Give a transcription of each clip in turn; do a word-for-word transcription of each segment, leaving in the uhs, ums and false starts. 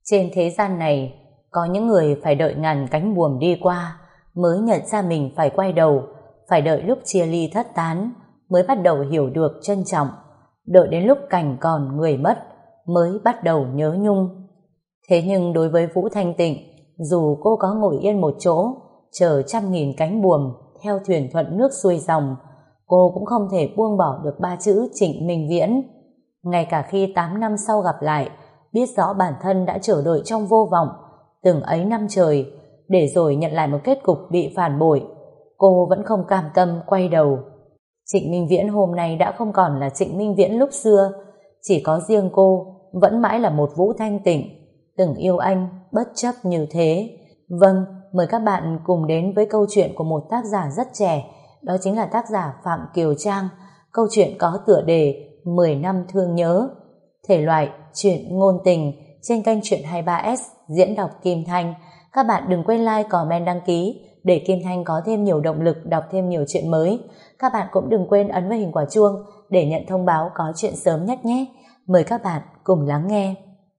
Trên thế gian này, có những người phải đợi ngàn cánh buồm đi qua mới nhận ra mình phải quay đầu, phải đợi lúc chia ly thất tán mới bắt đầu hiểu được trân trọng, đợi đến lúc cảnh còn người mất mới bắt đầu nhớ nhung. Thế nhưng đối với Vũ Thanh Tịnh, dù cô có ngồi yên một chỗ, chờ trăm nghìn cánh buồm theo thuyền thuận nước xuôi dòng, cô cũng không thể buông bỏ được ba chữ Trịnh Minh Viễn. Ngay cả khi tám năm sau gặp lại, biết rõ bản thân đã chờ đợi trong vô vọng từng ấy năm trời, để rồi nhận lại một kết cục bị phản bội, cô vẫn không cam tâm quay đầu. Trịnh Minh Viễn hôm nay đã không còn là Trịnh Minh Viễn lúc xưa, chỉ có riêng cô vẫn mãi là một Vũ Thanh Tịnh từng yêu anh bất chấp như thế. Vâng, mời các bạn cùng đến với câu chuyện của một tác giả rất trẻ, đó chính là tác giả Phạm Kiều Trang. Câu chuyện có tựa đề mười năm thương nhớ, thể loại truyện ngôn tình, trên kênh Truyện hai mươi ba S diễn đọc Kim Thanh. Các bạn đừng quên like, comment, đăng ký để Kim Thanh có thêm nhiều động lực đọc thêm nhiều chuyện mới. Các bạn cũng đừng quên ấn vào hình quả chuông để nhận thông báo có chuyện sớm nhất nhé. Mời các bạn cùng lắng nghe.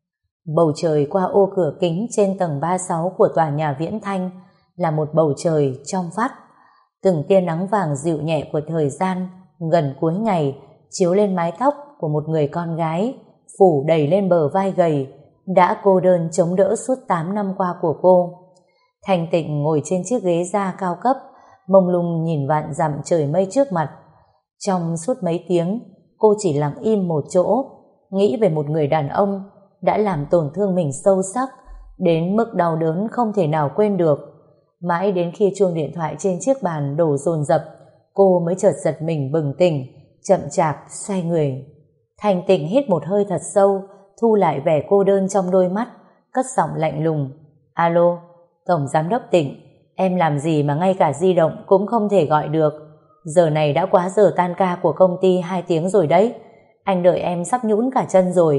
Bầu trời qua ô cửa kính trên tầng ba mươi sáu của tòa nhà Viễn Thanh là một bầu trời trong vắt. Từng tia nắng vàng dịu nhẹ của thời gian gần cuối ngày chiếu lên mái tóc của một người con gái, phủ đầy lên bờ vai gầy đã cô đơn chống đỡ suốt tám năm qua của cô. Thanh Tịnh ngồi trên chiếc ghế da cao cấp, mông lung nhìn vạn dặm trời mây trước mặt. Trong suốt mấy tiếng, cô chỉ lặng im một chỗ, nghĩ về một người đàn ông đã làm tổn thương mình sâu sắc đến mức đau đớn không thể nào quên được. Mãi đến khi chuông điện thoại trên chiếc bàn đổ dồn dập, cô mới chợt giật mình bừng tỉnh, chậm chạp xoay người. Thanh Tịnh hít một hơi thật sâu, thu lại vẻ cô đơn trong đôi mắt, cất giọng lạnh lùng. Alo, Tổng Giám đốc Tịnh, em làm gì mà ngay cả di động cũng không thể gọi được? Giờ này đã quá giờ tan ca của công ty hai tiếng rồi đấy, anh đợi em sắp nhũn cả chân rồi.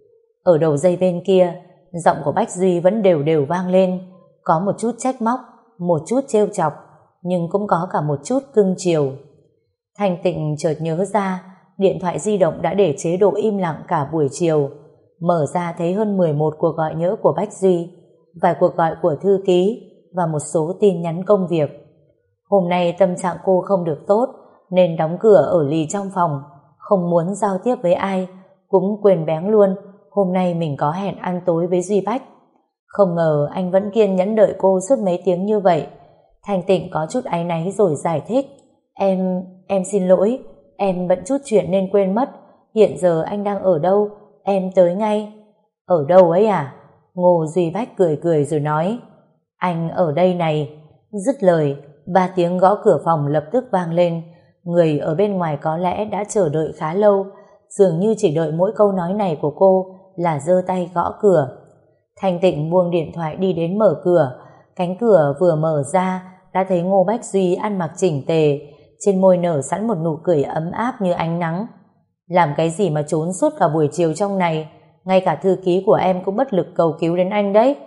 Ở đầu dây bên kia, giọng của Bách Duy vẫn đều đều vang lên, có một chút trách móc, một chút trêu chọc, nhưng cũng có cả một chút cưng chiều. Thanh Tịnh chợt nhớ ra điện thoại di động đã để chế độ im lặng cả buổi chiều. Mở ra thấy hơn mười một cuộc gọi nhỡ của Bách Duy, vài cuộc gọi của thư ký và một số tin nhắn công việc. Hôm nay tâm trạng cô không được tốt nên đóng cửa ở lì trong phòng, không muốn giao tiếp với ai, cũng quên béng luôn hôm nay mình có hẹn ăn tối với Duy Bách. Không ngờ anh vẫn kiên nhẫn đợi cô suốt mấy tiếng như vậy. Thanh Tịnh có chút áy náy rồi giải thích. Em, em xin lỗi, em bận chút chuyện nên quên mất. Hiện giờ anh đang ở đâu? Em tới ngay. Ở đâu ấy à? Ngô Duy Bách cười cười rồi nói. Anh ở đây này. Dứt lời, ba tiếng gõ cửa phòng lập tức vang lên. Người ở bên ngoài có lẽ đã chờ đợi khá lâu, dường như chỉ đợi mỗi câu nói này của cô là giơ tay gõ cửa. Thanh Tịnh buông điện thoại đi đến mở cửa. Cánh cửa vừa mở ra đã thấy Ngô Bách Duy ăn mặc chỉnh tề, trên môi nở sẵn một nụ cười ấm áp như ánh nắng. Làm cái gì mà trốn suốt cả buổi chiều trong này? Ngay cả thư ký của em cũng bất lực cầu cứu đến anh đấy.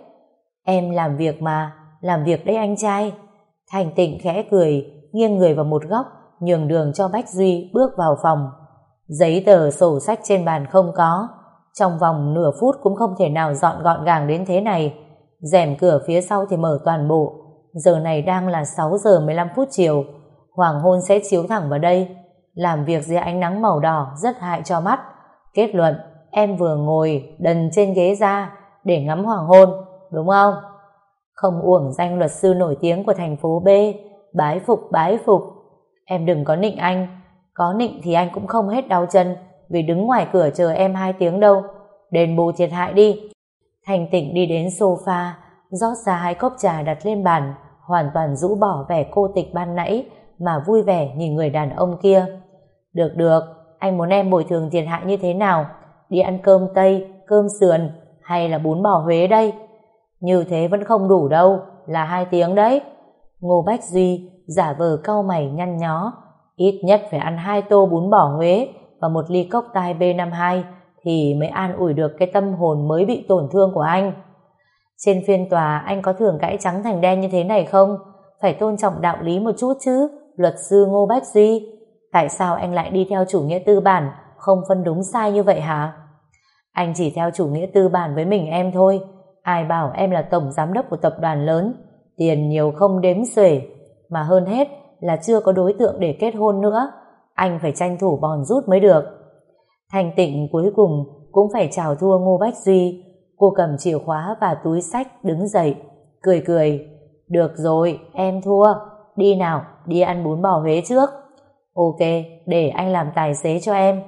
Em làm việc mà, làm việc đấy anh trai. Thanh Tịnh khẽ cười, nghiêng người vào một góc, nhường đường cho Bách Duy bước vào phòng. Giấy tờ sổ sách trên bàn không có, trong vòng nửa phút cũng không thể nào dọn gọn gàng đến thế này. Rèm cửa phía sau thì mở toàn bộ. Giờ này đang là sáu giờ mười lăm phút chiều, hoàng hôn sẽ chiếu thẳng vào đây. Làm việc dưới ánh nắng màu đỏ rất hại cho mắt. Kết luận, em vừa ngồi đần trên ghế ra để ngắm hoàng hôn, đúng không? Không uổng danh luật sư nổi tiếng của thành phố B. Bái phục, bái phục. Em đừng có nịnh anh. Có nịnh thì anh cũng không hết đau chân vì đứng ngoài cửa chờ em hai tiếng đâu. Đền bù thiệt hại đi. Thanh Tịnh đi đến sofa, rót ra hai cốc trà đặt lên bàn, hoàn toàn rũ bỏ vẻ cô tịch ban nãy mà vui vẻ nhìn người đàn ông kia. Được được, anh muốn em bồi thường thiệt hại như thế nào? Đi ăn cơm Tây, cơm sườn hay là bún bò Huế đây? Như thế vẫn không đủ đâu, là hai tiếng đấy. Ngô Bách Duy giả vờ cau mày nhăn nhó. Ít nhất phải ăn hai tô bún bò Huế và một ly cốc tai B năm mươi hai thì mới an ủi được cái tâm hồn mới bị tổn thương của anh. Trên phiên tòa anh có thường cãi trắng thành đen như thế này không? Phải tôn trọng đạo lý một chút chứ, luật sư Ngô Bách Duy. Tại sao anh lại đi theo chủ nghĩa tư bản, không phân đúng sai như vậy hả? Anh chỉ theo chủ nghĩa tư bản với mình em thôi. ai bảo em là tổng giám đốc của tập đoàn lớn, tiền nhiều không đếm xuể, mà hơn hết là chưa có đối tượng để kết hôn nữa, anh phải tranh thủ bòn rút mới được. Thanh Tịnh cuối cùng cũng phải chào thua Ngô Bách Duy. Cô cầm chìa khóa và túi xách đứng dậy, cười cười. Được rồi, em thua. Đi nào, đi ăn bún bò Huế trước. Ok, để anh làm tài xế cho em.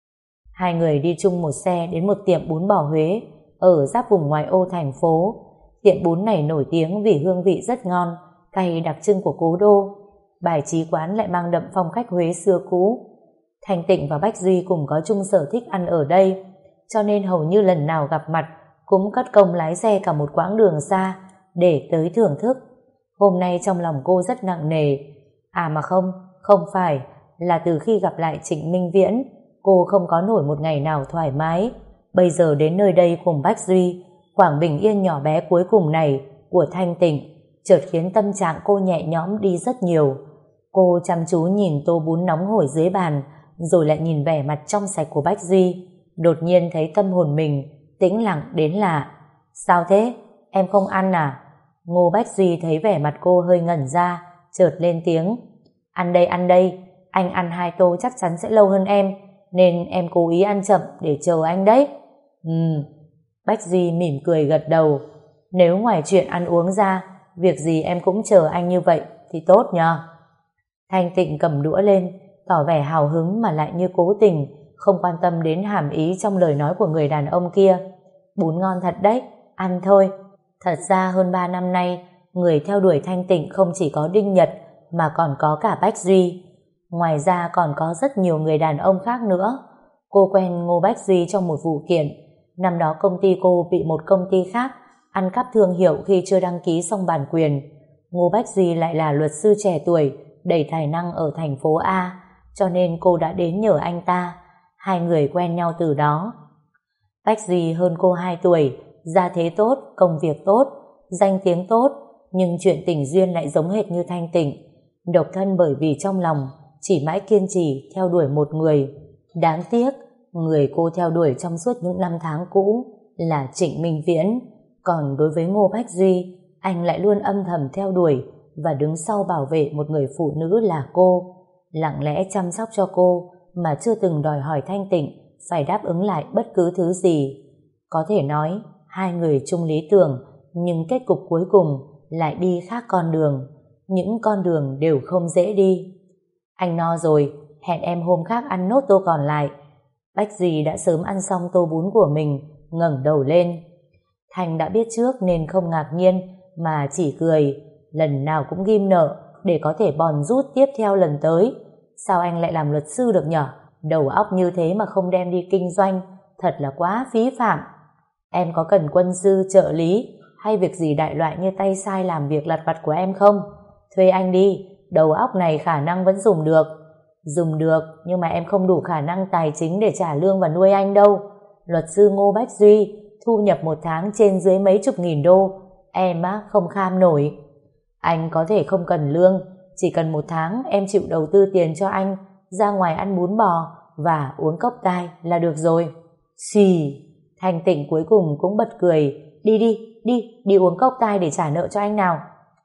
Hai người đi chung một xe đến một tiệm bún bò Huế ở giáp vùng ngoại ô thành phố. Tiệm bún này nổi tiếng vì hương vị rất ngon, cay đặc trưng của cố đô. Bài trí quán lại mang đậm phong cách Huế xưa cũ. Thanh Tịnh và Bách Duy cùng có chung sở thích ăn ở đây, cho nên hầu như lần nào gặp mặt cũng cất công lái xe cả một quãng đường xa để tới thưởng thức. Hôm nay trong lòng cô rất nặng nề. À mà không, không phải, là từ khi gặp lại Trịnh Minh Viễn, cô không có nổi một ngày nào thoải mái. Bây giờ đến nơi đây cùng Bách Duy, khoảng bình yên nhỏ bé cuối cùng này của Thanh Tịnh chợt khiến tâm trạng cô nhẹ nhõm đi rất nhiều. Cô chăm chú nhìn tô bún nóng hổi dưới bàn, rồi lại nhìn vẻ mặt trong sạch của Bách Duy. Đột nhiên thấy tâm hồn mình tĩnh lặng đến lạ. Sao thế? Em không ăn à? Ngô Bách Duy thấy vẻ mặt cô hơi ngẩn ra, chợt lên tiếng. Ăn đây, ăn đây. Anh ăn hai tô chắc chắn sẽ lâu hơn em, nên em cố ý ăn chậm để chờ anh đấy. Ừm. Bách Duy mỉm cười gật đầu. Nếu ngoài chuyện ăn uống ra, việc gì em cũng chờ anh như vậy thì tốt nhờ. Thanh Tịnh cầm đũa lên, tỏ vẻ hào hứng mà lại như cố tình không quan tâm đến hàm ý trong lời nói của người đàn ông kia. Bún ngon thật đấy, ăn thôi. Thật ra hơn ba năm nay, người theo đuổi Thanh Tịnh không chỉ có Đinh Nhật mà còn có cả Bách Duy. Ngoài ra còn có rất nhiều người đàn ông khác nữa. Cô quen Ngô Bách Duy trong một vụ kiện. Năm đó công ty cô bị một công ty khác ăn cắp thương hiệu khi chưa đăng ký xong bản quyền. Ngô Bách Duy lại là luật sư trẻ tuổi, đầy tài năng ở thành phố A, cho nên cô đã đến nhờ anh ta. Hai người quen nhau từ đó. Bách Duy hơn cô hai tuổi, gia thế tốt, công việc tốt, danh tiếng tốt, nhưng chuyện tình duyên lại giống hệt như Thanh Tịnh. Độc thân bởi vì trong lòng chỉ mãi kiên trì theo đuổi một người. Đáng tiếc, người cô theo đuổi trong suốt những năm tháng cũ là Trịnh Minh Viễn. Còn đối với Ngô Bách Duy, anh lại luôn âm thầm theo đuổi và đứng sau bảo vệ một người phụ nữ là cô, lặng lẽ chăm sóc cho cô mà chưa từng đòi hỏi Thanh Tịnh phải đáp ứng lại bất cứ thứ gì. Có thể nói, hai người chung lý tưởng, nhưng kết cục cuối cùng lại đi khác con đường. Những con đường đều không dễ đi. Anh no rồi, hẹn em hôm khác ăn nốt tô còn lại. Bách Duy đã sớm ăn xong tô bún của mình, ngẩng đầu lên. Thành đã biết trước nên không ngạc nhiên, mà chỉ cười. Lần nào cũng ghim nợ để có thể bòn rút tiếp theo lần tới. Sao anh lại làm luật sư được nhở? Đầu óc như thế mà không đem đi kinh doanh, thật là quá phí phạm. Em có cần quân sư, trợ lý hay việc gì đại loại như tay sai làm việc lặt vặt của em không? Thuê anh đi, đầu óc này khả năng vẫn dùng được. Dùng được, nhưng mà em không đủ khả năng tài chính để trả lương và nuôi anh đâu. Luật sư Ngô Bách Duy thu nhập một tháng trên dưới mấy chục nghìn đô, em á không kham nổi. Anh có thể không cần lương, chỉ cần một tháng em chịu đầu tư tiền cho anh ra ngoài ăn bún bò và uống cốc tai là được rồi. Xì. Thanh Tịnh cuối cùng cũng bật cười. Đi đi, đi, đi uống cốc tai để trả nợ cho anh nào.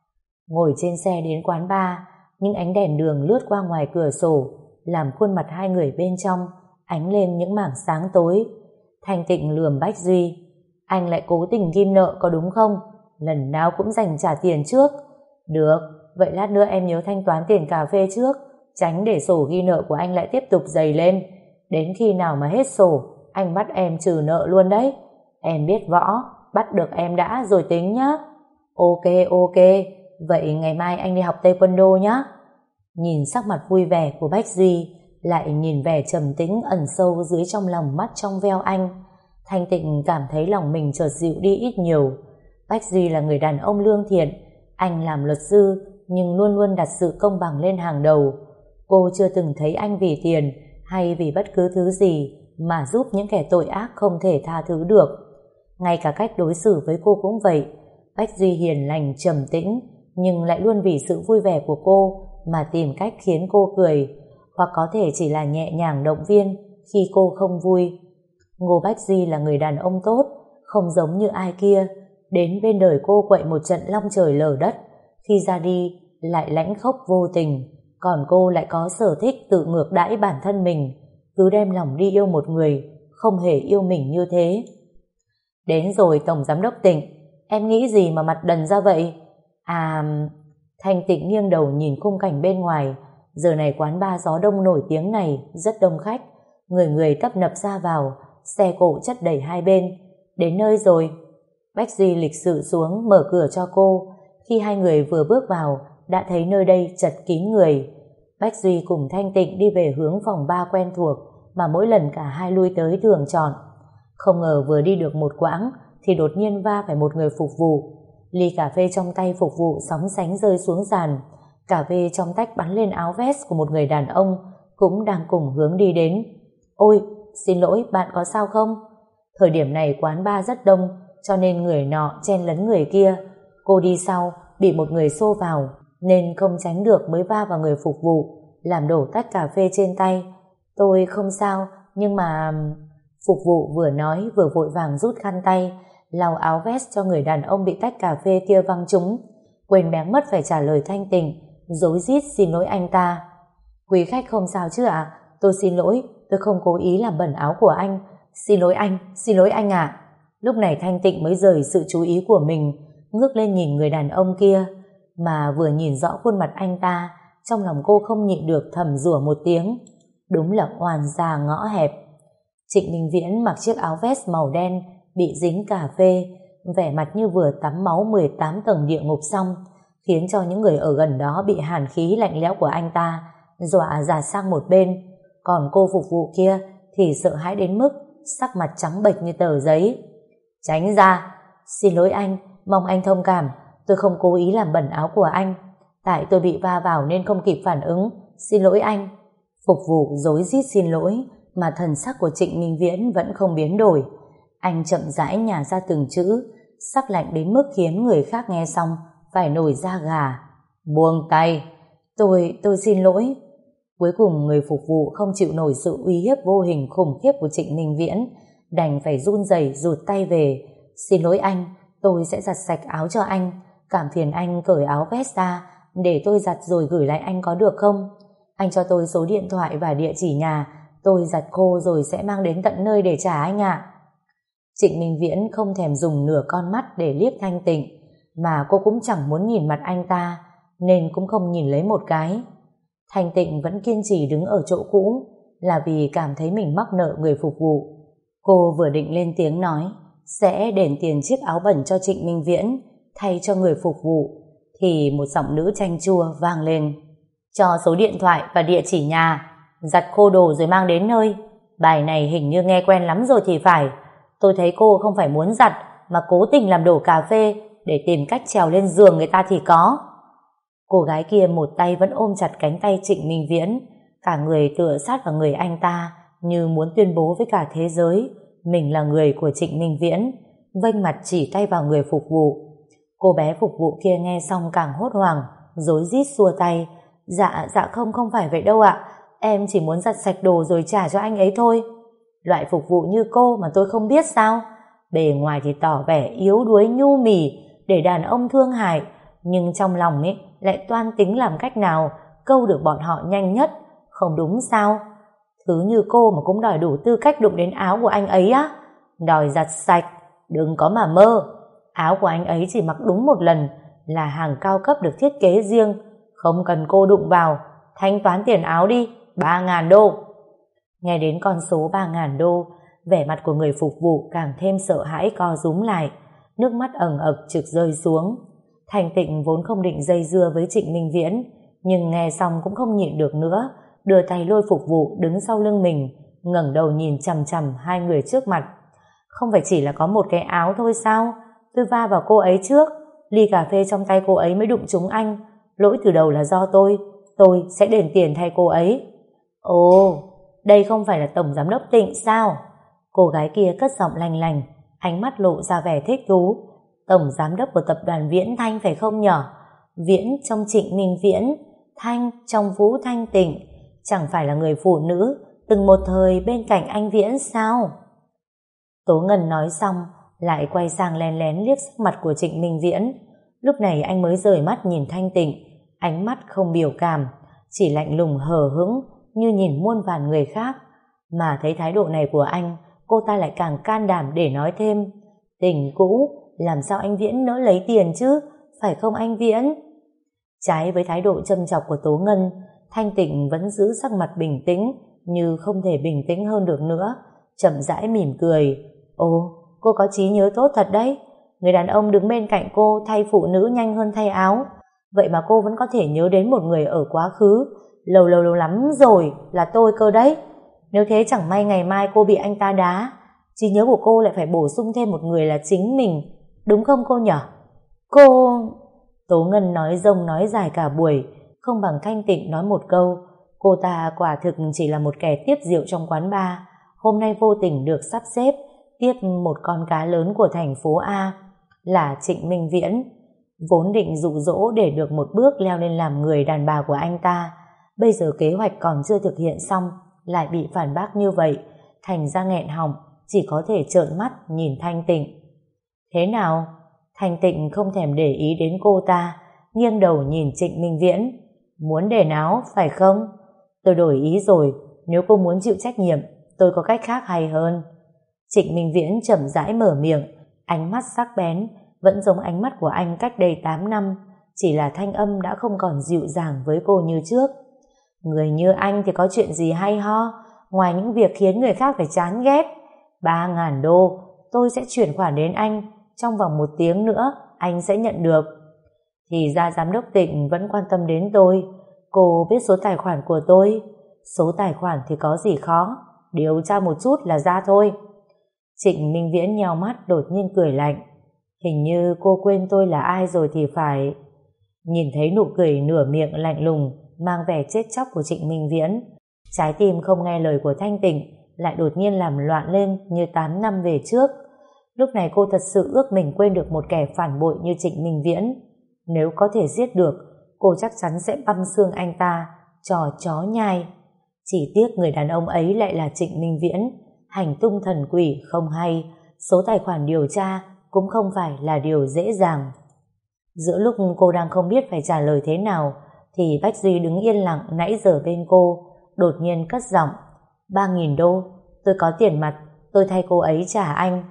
Ngồi trên xe đến quán bar, những ánh đèn đường lướt qua ngoài cửa sổ làm khuôn mặt hai người bên trong ánh lên những mảng sáng tối. Thanh Tịnh lườm Bách Duy. Anh lại cố tình ghim nợ có đúng không? Lần nào cũng dành trả tiền trước. Được, vậy lát nữa em nhớ thanh toán tiền cà phê trước, tránh để sổ ghi nợ của anh lại tiếp tục dày lên. Đến khi nào mà hết sổ, anh bắt em trừ nợ luôn đấy. Em biết võ, bắt được em đã rồi tính nhá. Ok, ok, vậy ngày mai anh đi học taekwondo nhá. Nhìn sắc mặt vui vẻ của Bách Duy, lại nhìn vẻ trầm tĩnh ẩn sâu dưới trong lòng mắt trong veo anh, Thanh Tịnh cảm thấy lòng mình chợt dịu đi ít nhiều. Bách Duy là người đàn ông lương thiện, anh làm luật sư nhưng luôn luôn đặt sự công bằng lên hàng đầu. Cô chưa từng thấy anh vì tiền hay vì bất cứ thứ gì mà giúp những kẻ tội ác không thể tha thứ được. Ngay cả cách đối xử với cô cũng vậy. Bách Duy hiền lành trầm tĩnh, nhưng lại luôn vì sự vui vẻ của cô mà tìm cách khiến cô cười, hoặc có thể chỉ là nhẹ nhàng động viên khi cô không vui. Ngô Bách Duy là người đàn ông tốt, không giống như ai kia, đến bên đời cô quậy một trận long trời lở đất, khi ra đi lại lãnh khốc vô tình, còn cô lại có sở thích tự ngược đãi bản thân mình, cứ đem lòng đi yêu một người không hề yêu mình như thế. Đến rồi Tổng Giám đốc Tịnh, em nghĩ gì mà mặt đần ra vậy? À... Thanh Tịnh nghiêng đầu nhìn khung cảnh bên ngoài. Giờ này quán bar gió đông nổi tiếng này rất đông khách, người người tấp nập ra vào, xe cộ chất đầy hai bên. Đến nơi rồi. Bách Duy lịch sự xuống mở cửa cho cô. Khi hai người vừa bước vào đã thấy nơi đây chật kín người. Bách Duy cùng Thanh Tịnh đi về hướng phòng bar quen thuộc mà mỗi lần cả hai lui tới thường chọn. Không ngờ vừa đi được một quãng thì đột nhiên va phải một người phục vụ. Ly cà phê trong tay phục vụ sóng sánh rơi xuống sàn. Cà phê trong tách bắn lên áo vest của một người đàn ông cũng đang cùng hướng đi đến. Ôi, xin lỗi, bạn có sao không? Thời điểm này quán bar rất đông, cho nên người nọ chen lấn người kia. Cô đi sau, bị một người xô vào, nên không tránh được mới va vào người phục vụ, làm đổ tách cà phê trên tay. Tôi không sao, nhưng mà... Phục vụ vừa nói vừa vội vàng rút khăn tay, lau áo vest cho người đàn ông bị tách cà phê kia văng trúng, quên béng mất phải trả lời Thanh Tịnh, rối rít xin lỗi anh ta. Quý khách không sao chứ ạ? Tôi xin lỗi, tôi không cố ý làm bẩn áo của anh. Xin lỗi anh, xin lỗi anh ạ. Lúc này Thanh Tịnh mới rời sự chú ý của mình, ngước lên nhìn người đàn ông kia, mà vừa nhìn rõ khuôn mặt anh ta, trong lòng cô không nhịn được thầm rủa một tiếng. Đúng là oan gia ngõ hẹp. Trịnh Minh Viễn mặc chiếc áo vest màu đen bị dính cà phê, vẻ mặt như vừa tắm máu mười tám tầng địa ngục xong, khiến cho những người ở gần đó bị hàn khí lạnh lẽo của anh ta dọa ra sang một bên. Còn cô phục vụ kia thì sợ hãi đến mức sắc mặt trắng bệch như tờ giấy. Tránh ra. Xin lỗi anh, mong anh thông cảm, tôi không cố ý làm bẩn áo của anh, tại tôi bị va vào nên không kịp phản ứng. Xin lỗi anh. Phục vụ rối rít xin lỗi, mà thần sắc của Trịnh Minh Viễn vẫn không biến đổi. Anh chậm rãi nhả ra từng chữ, sắc lạnh đến mức khiến người khác nghe xong phải nổi da gà. Buông tay. Tôi, tôi xin lỗi. Cuối cùng người phục vụ không chịu nổi sự uy hiếp vô hình khủng khiếp của Trịnh Minh Viễn, đành phải run rẩy rụt tay về. Xin lỗi anh, tôi sẽ giặt sạch áo cho anh. Cảm phiền anh cởi áo vest ra để tôi giặt rồi gửi lại anh có được không? Anh cho tôi số điện thoại và địa chỉ nhà, tôi giặt khô rồi sẽ mang đến tận nơi để trả anh ạ. Trịnh Minh Viễn không thèm dùng nửa con mắt để liếc Thanh Tịnh, mà cô cũng chẳng muốn nhìn mặt anh ta, nên cũng không nhìn lấy một cái. Thanh Tịnh vẫn kiên trì đứng ở chỗ cũ, là vì cảm thấy mình mắc nợ người phục vụ. Cô vừa định lên tiếng nói sẽ đền tiền chiếc áo bẩn cho Trịnh Minh Viễn thay cho người phục vụ, thì một giọng nữ chanh chua vang lên. Cho số điện thoại và địa chỉ nhà, giặt khô đồ rồi mang đến nơi. Bài này hình như nghe quen lắm rồi thì phải. Tôi thấy cô không phải muốn giặt mà cố tình làm đổ cà phê để tìm cách trèo lên giường người ta thì có. Cô gái kia một tay vẫn ôm chặt cánh tay Trịnh Minh Viễn, cả người tựa sát vào người anh ta như muốn tuyên bố với cả thế giới mình là người của Trịnh Minh Viễn, vênh mặt chỉ tay vào người phục vụ. Cô bé phục vụ kia nghe xong càng hốt hoảng, rối rít xua tay. Dạ, dạ không, không phải vậy đâu ạ. Em chỉ muốn giặt sạch đồ rồi trả cho anh ấy thôi. Loại phục vụ như cô mà tôi không biết sao? Bề ngoài thì tỏ vẻ yếu đuối nhu mì để đàn ông thương hại, nhưng trong lòng ấy lại toan tính làm cách nào câu được bọn họ nhanh nhất, không đúng sao? Thứ như cô mà cũng đòi đủ tư cách đụng đến áo của anh ấy á? Đòi giặt sạch, đừng có mà mơ. Áo của anh ấy chỉ mặc đúng một lần, là hàng cao cấp được thiết kế riêng, không cần cô đụng vào. Thanh toán tiền áo đi, ba ngàn đô. Nghe đến con số ba ngàn đô, vẻ mặt của người phục vụ càng thêm sợ hãi co rúm lại, nước mắt ẩn ực trực rơi xuống. Thanh Tịnh vốn không định dây dưa với Trịnh Minh Viễn, nhưng nghe xong cũng không nhịn được nữa, đưa tay lôi phục vụ đứng sau lưng mình, ngẩng đầu nhìn chằm chằm hai người trước mặt. Không phải chỉ là có một cái áo thôi sao? Tôi va vào cô ấy trước, ly cà phê trong tay cô ấy mới đụng trúng anh. Lỗi từ đầu là do tôi, tôi sẽ đền tiền thay cô ấy. Ồ, đây không phải là Tổng Giám đốc Tịnh sao? Cô gái kia cất giọng lành lành, ánh mắt lộ ra vẻ thích thú. Tổng Giám đốc của tập đoàn Viễn Thanh phải không nhở? Viễn trong Trịnh Minh Viễn, Thanh trong Vũ Thanh Tịnh, chẳng phải là người phụ nữ từng một thời bên cạnh anh Viễn sao? Tố Ngân nói xong lại quay sang lén lén liếc sắc mặt của Trịnh Minh Viễn. Lúc này anh mới rời mắt nhìn Thanh Tịnh, ánh mắt không biểu cảm, chỉ lạnh lùng hờ hững như nhìn muôn vàn người khác. Mà thấy thái độ này của anh, cô ta lại càng can đảm để nói thêm: tình cũ, làm sao anh Viễn nỡ lấy tiền chứ, phải không anh Viễn? Trái với thái độ châm chọc của Tố Ngân, Thanh Tịnh vẫn giữ sắc mặt bình tĩnh, như không thể bình tĩnh hơn được nữa, chậm rãi mỉm cười. Ồ, cô có trí nhớ tốt thật đấy. Người đàn ông đứng bên cạnh cô thay phụ nữ nhanh hơn thay áo, vậy mà cô vẫn có thể nhớ đến một người ở quá khứ lâu lâu lâu lắm rồi, là tôi cơ đấy. Nếu thế chẳng may ngày mai cô bị anh ta đá, trí nhớ của cô lại phải bổ sung thêm một người là chính mình, đúng không cô nhở? Cô... Tố Ngân nói rông nói dài cả buổi, không bằng Thanh Tịnh nói một câu. Cô ta quả thực chỉ là một kẻ tiếp rượu trong quán bar, hôm nay vô tình được sắp xếp tiếp một con cá lớn của thành phố A, là Trịnh Minh Viễn. Vốn định dụ dỗ để được một bước leo lên làm người đàn bà của anh ta, bây giờ kế hoạch còn chưa thực hiện xong lại bị phản bác như vậy, thành ra nghẹn họng, chỉ có thể trợn mắt nhìn Thanh Tịnh. Thế nào? Thanh Tịnh không thèm để ý đến cô ta, nghiêng đầu nhìn Trịnh Minh Viễn. Muốn đền áo phải không? Tôi đổi ý rồi, nếu cô muốn chịu trách nhiệm, tôi có cách khác hay hơn. Trịnh Minh Viễn chậm rãi mở miệng, ánh mắt sắc bén, vẫn giống ánh mắt của anh cách đây tám năm, chỉ là thanh âm đã không còn dịu dàng với cô như trước. Người như anh thì có chuyện gì hay ho, ngoài những việc khiến người khác phải chán ghét. Ba ngàn đô, tôi sẽ chuyển khoản đến anh, trong vòng một tiếng nữa, anh sẽ nhận được. Thì ra giám đốc Tịnh vẫn quan tâm đến tôi. Cô biết số tài khoản của tôi. Số tài khoản thì có gì khó, điều tra một chút là ra thôi. Trịnh Minh Viễn nheo mắt đột nhiên cười lạnh. Hình như cô quên tôi là ai rồi thì phải. Nhìn thấy nụ cười nửa miệng lạnh lùng mang vẻ chết chóc của Trịnh Minh Viễn, trái tim không nghe lời của Thanh Tịnh lại đột nhiên làm loạn lên như tám năm về trước. Lúc này cô thật sự ước mình quên được một kẻ phản bội như Trịnh Minh Viễn. Nếu có thể giết được, cô chắc chắn sẽ băm xương anh ta trò chó nhai. Chỉ tiếc người đàn ông ấy lại là Trịnh Minh Viễn, hành tung thần quỷ không hay, số tài khoản điều tra cũng không phải là điều dễ dàng. Giữa lúc cô đang không biết phải trả lời thế nào, thì Bách Duy đứng yên lặng nãy giờ bên cô, đột nhiên cất giọng. Ba nghìn đô, tôi có tiền mặt, tôi thay cô ấy trả anh.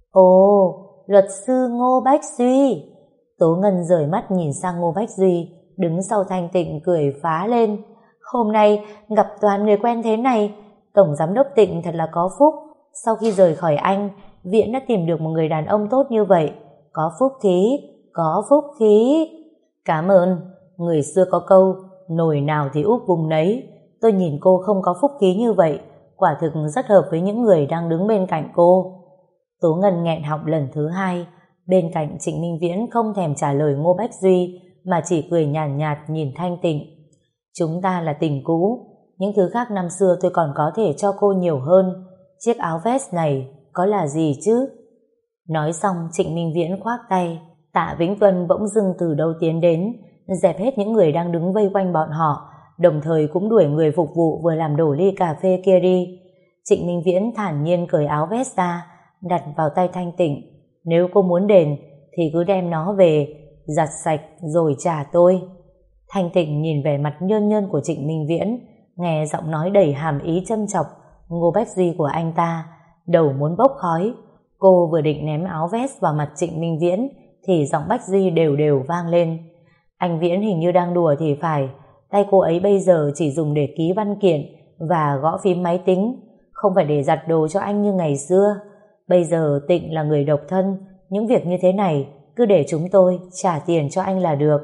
Ồ, luật sư Ngô Bách Duy. Tố Ngân rời mắt nhìn sang Ngô Bách Duy, đứng sau Thanh Tịnh cười phá lên. Hôm nay gặp toàn người quen thế này, Tổng Giám đốc Tịnh thật là có phúc. Sau khi rời khỏi anh, Viễn đã tìm được một người đàn ông tốt như vậy. Có phúc khí, có phúc khí. Cảm ơn, người xưa có câu, nồi nào thì úp vùng nấy. Tôi nhìn cô không có phúc khí như vậy, quả thực rất hợp với những người đang đứng bên cạnh cô. Tố Ngân nghẹn họng lần thứ hai. Bên cạnh Trịnh Minh Viễn không thèm trả lời Ngô Bách Duy, mà chỉ cười nhàn nhạt, nhạt nhìn Thanh Tịnh. Chúng ta là tình cũ, những thứ khác năm xưa tôi còn có thể cho cô nhiều hơn. Chiếc áo vest này có là gì chứ? Nói xong Trịnh Minh Viễn khoác tay. Tạ Vĩnh Tuân bỗng dưng từ đâu tiến đến, dẹp hết những người đang đứng vây quanh bọn họ, đồng thời cũng đuổi người phục vụ vừa làm đổ ly cà phê kia đi. Trịnh Minh Viễn thản nhiên cởi áo vest ra, đặt vào tay Thanh Tịnh. Nếu cô muốn đền thì cứ đem nó về, giặt sạch rồi trả tôi. Thanh Tịnh nhìn vẻ mặt nhơn nhơn của Trịnh Minh Viễn, nghe giọng nói đầy hàm ý châm chọc Ngô Bách Duy của anh ta, đầu muốn bốc khói. Cô vừa định ném áo vest vào mặt Trịnh Minh Viễn thì giọng Bách Duy đều đều vang lên. Anh Viễn hình như đang đùa thì phải, tay cô ấy bây giờ chỉ dùng để ký văn kiện và gõ phím máy tính, không phải để giặt đồ cho anh như ngày xưa. Bây giờ Tịnh là người độc thân, những việc như thế này cứ để chúng tôi trả tiền cho anh là được.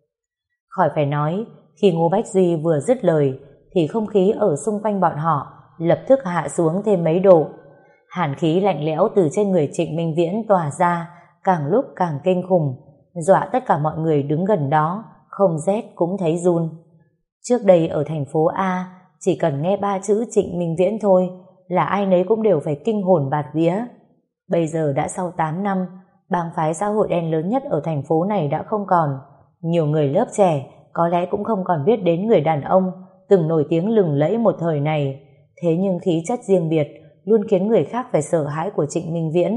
Khỏi phải nói, khi Ngô Bách Duy vừa dứt lời thì không khí ở xung quanh bọn họ lập tức hạ xuống thêm mấy độ. Hàn khí lạnh lẽo từ trên người Trịnh Minh Viễn tỏa ra, càng lúc càng kinh khủng, dọa tất cả mọi người đứng gần đó, không rét cũng thấy run. Trước đây ở thành phố A, chỉ cần nghe ba chữ Trịnh Minh Viễn thôi là ai nấy cũng đều phải kinh hồn bạt vía. Bây giờ đã sau tám năm, bang phái xã hội đen lớn nhất ở thành phố này đã không còn. Nhiều người lớp trẻ có lẽ cũng không còn biết đến người đàn ông từng nổi tiếng lừng lẫy một thời này. Thế nhưng khí chất riêng biệt luôn khiến người khác phải sợ hãi của Trịnh Minh Viễn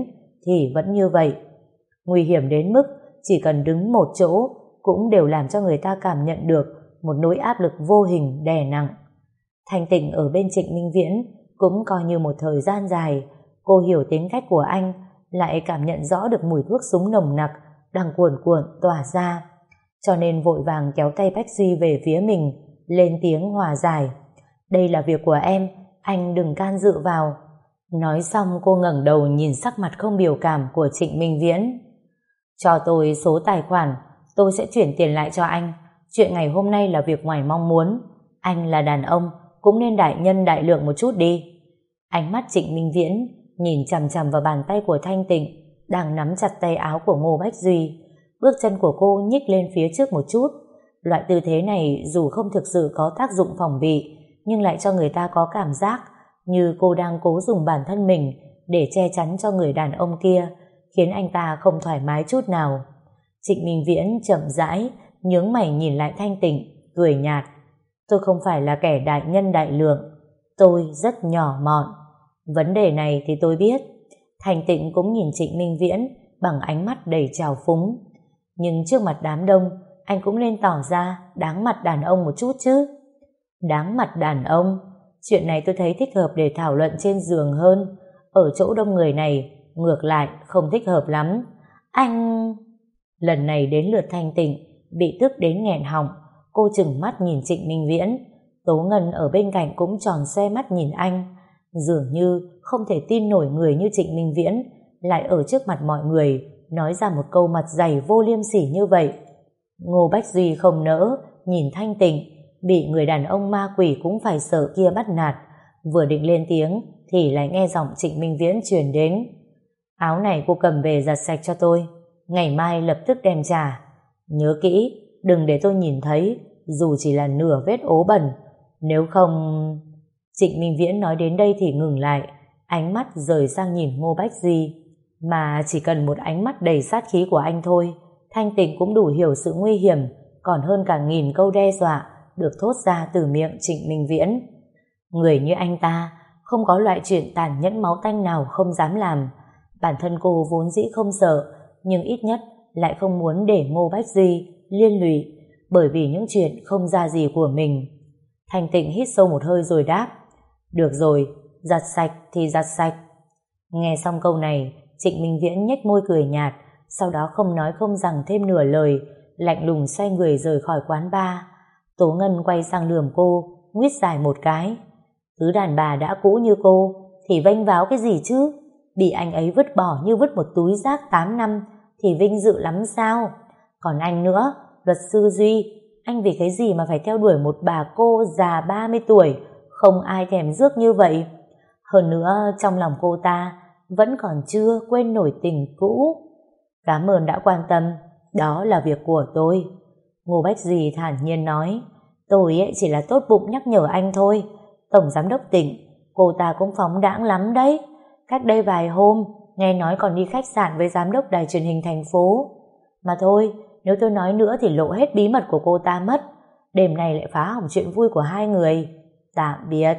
thì vẫn như vậy. Nguy hiểm đến mức chỉ cần đứng một chỗ cũng đều làm cho người ta cảm nhận được một nỗi áp lực vô hình đè nặng. Thanh Tịnh ở bên Trịnh Minh Viễn cũng coi như một thời gian dài, cô hiểu tính cách của anh, lại cảm nhận rõ được mùi thuốc súng nồng nặc đang cuồn cuộn tỏa ra, cho nên vội vàng kéo tay Bách Duy về phía mình, lên tiếng hòa giải. Đây là việc của em, anh đừng can dự vào. Nói xong cô ngẩng đầu nhìn sắc mặt không biểu cảm của Trịnh Minh Viễn. Cho tôi số tài khoản, tôi sẽ chuyển tiền lại cho anh. Chuyện ngày hôm nay là việc ngoài mong muốn. Anh là đàn ông, cũng nên đại nhân đại lượng một chút đi. Ánh mắt Trịnh Minh Viễn nhìn chằm chằm vào bàn tay của Thanh Tịnh đang nắm chặt tay áo của Ngô Bách Duy. Bước chân của cô nhích lên phía trước một chút. Loại tư thế này dù không thực sự có tác dụng phòng bị, nhưng lại cho người ta có cảm giác như cô đang cố dùng bản thân mình để che chắn cho người đàn ông kia, khiến anh ta không thoải mái chút nào. Trịnh Minh Viễn chậm rãi nhướng mày nhìn lại Thanh Tịnh, cười nhạt. Tôi không phải là kẻ đại nhân đại lượng, tôi rất nhỏ mọn. Vấn đề này thì tôi biết. Thanh Tịnh cũng nhìn Trịnh Minh Viễn bằng ánh mắt đầy trào phúng. Nhưng trước mặt đám đông, anh cũng nên tỏ ra đáng mặt đàn ông một chút chứ. Đáng mặt đàn ông? Chuyện này tôi thấy thích hợp để thảo luận trên giường hơn. Ở chỗ đông người này, ngược lại không thích hợp lắm. Anh... Lần này đến lượt Thanh Tịnh bị tức đến nghẹn họng. Cô chừng mắt nhìn Trịnh Minh Viễn. Tố Ngân ở bên cạnh cũng tròn xoe mắt nhìn anh, dường như không thể tin nổi người như Trịnh Minh Viễn lại ở trước mặt mọi người nói ra một câu mặt dày vô liêm sỉ như vậy. Ngô Bách Duy không nỡ nhìn Thanh Tịnh bị người đàn ông ma quỷ cũng phải sợ kia bắt nạt, vừa định lên tiếng thì lại nghe giọng Trịnh Minh Viễn truyền đến. Áo này cô cầm về giặt sạch cho tôi, ngày mai lập tức đem trả. Nhớ kỹ, đừng để tôi nhìn thấy dù chỉ là nửa vết ố bẩn, nếu không... Trịnh Minh Viễn nói đến đây thì ngừng lại, ánh mắt rời sang nhìn Ngô Bách Duy. Mà chỉ cần một ánh mắt đầy sát khí của anh thôi, Thanh Tịnh cũng đủ hiểu sự nguy hiểm, còn hơn cả nghìn câu đe dọa được thốt ra từ miệng Trịnh Minh Viễn. Người như anh ta không có loại chuyện tàn nhẫn máu tanh nào không dám làm. Bản thân cô vốn dĩ không sợ, nhưng ít nhất lại không muốn để Ngô Bách Duy liên lụy bởi vì những chuyện không ra gì của mình. Thanh Tịnh hít sâu một hơi rồi đáp. Được rồi, giặt sạch thì giặt sạch. Nghe xong câu này, Trịnh Minh Viễn nhếch môi cười nhạt, sau đó không nói không rằng thêm nửa lời, lạnh lùng xoay người rời khỏi quán bar. Tố Ngân quay sang lườm cô, nguyết dài một cái. Thứ đàn bà đã cũ như cô thì vênh váo cái gì chứ? Bị anh ấy vứt bỏ như vứt một túi rác tám năm thì vinh dự lắm sao? Còn anh nữa, luật sư Duy, anh vì cái gì mà phải theo đuổi một bà cô già ba mươi tuổi, không ai thèm rước như vậy. Hơn nữa trong lòng cô ta vẫn còn chưa quên nổi tình cũ. Cảm ơn đã quan tâm, đó là việc của tôi. Ngô Bách Duy thản nhiên nói. Tôi ấy chỉ là tốt bụng nhắc nhở anh thôi. Tổng giám đốc Tịnh, cô ta cũng phóng đãng lắm đấy. Cách đây vài hôm nghe nói còn đi khách sạn với giám đốc đài truyền hình thành phố. Mà thôi, nếu tôi nói nữa thì lộ hết bí mật của cô ta mất. Đêm nay lại phá hỏng chuyện vui của hai người. Tạm biệt.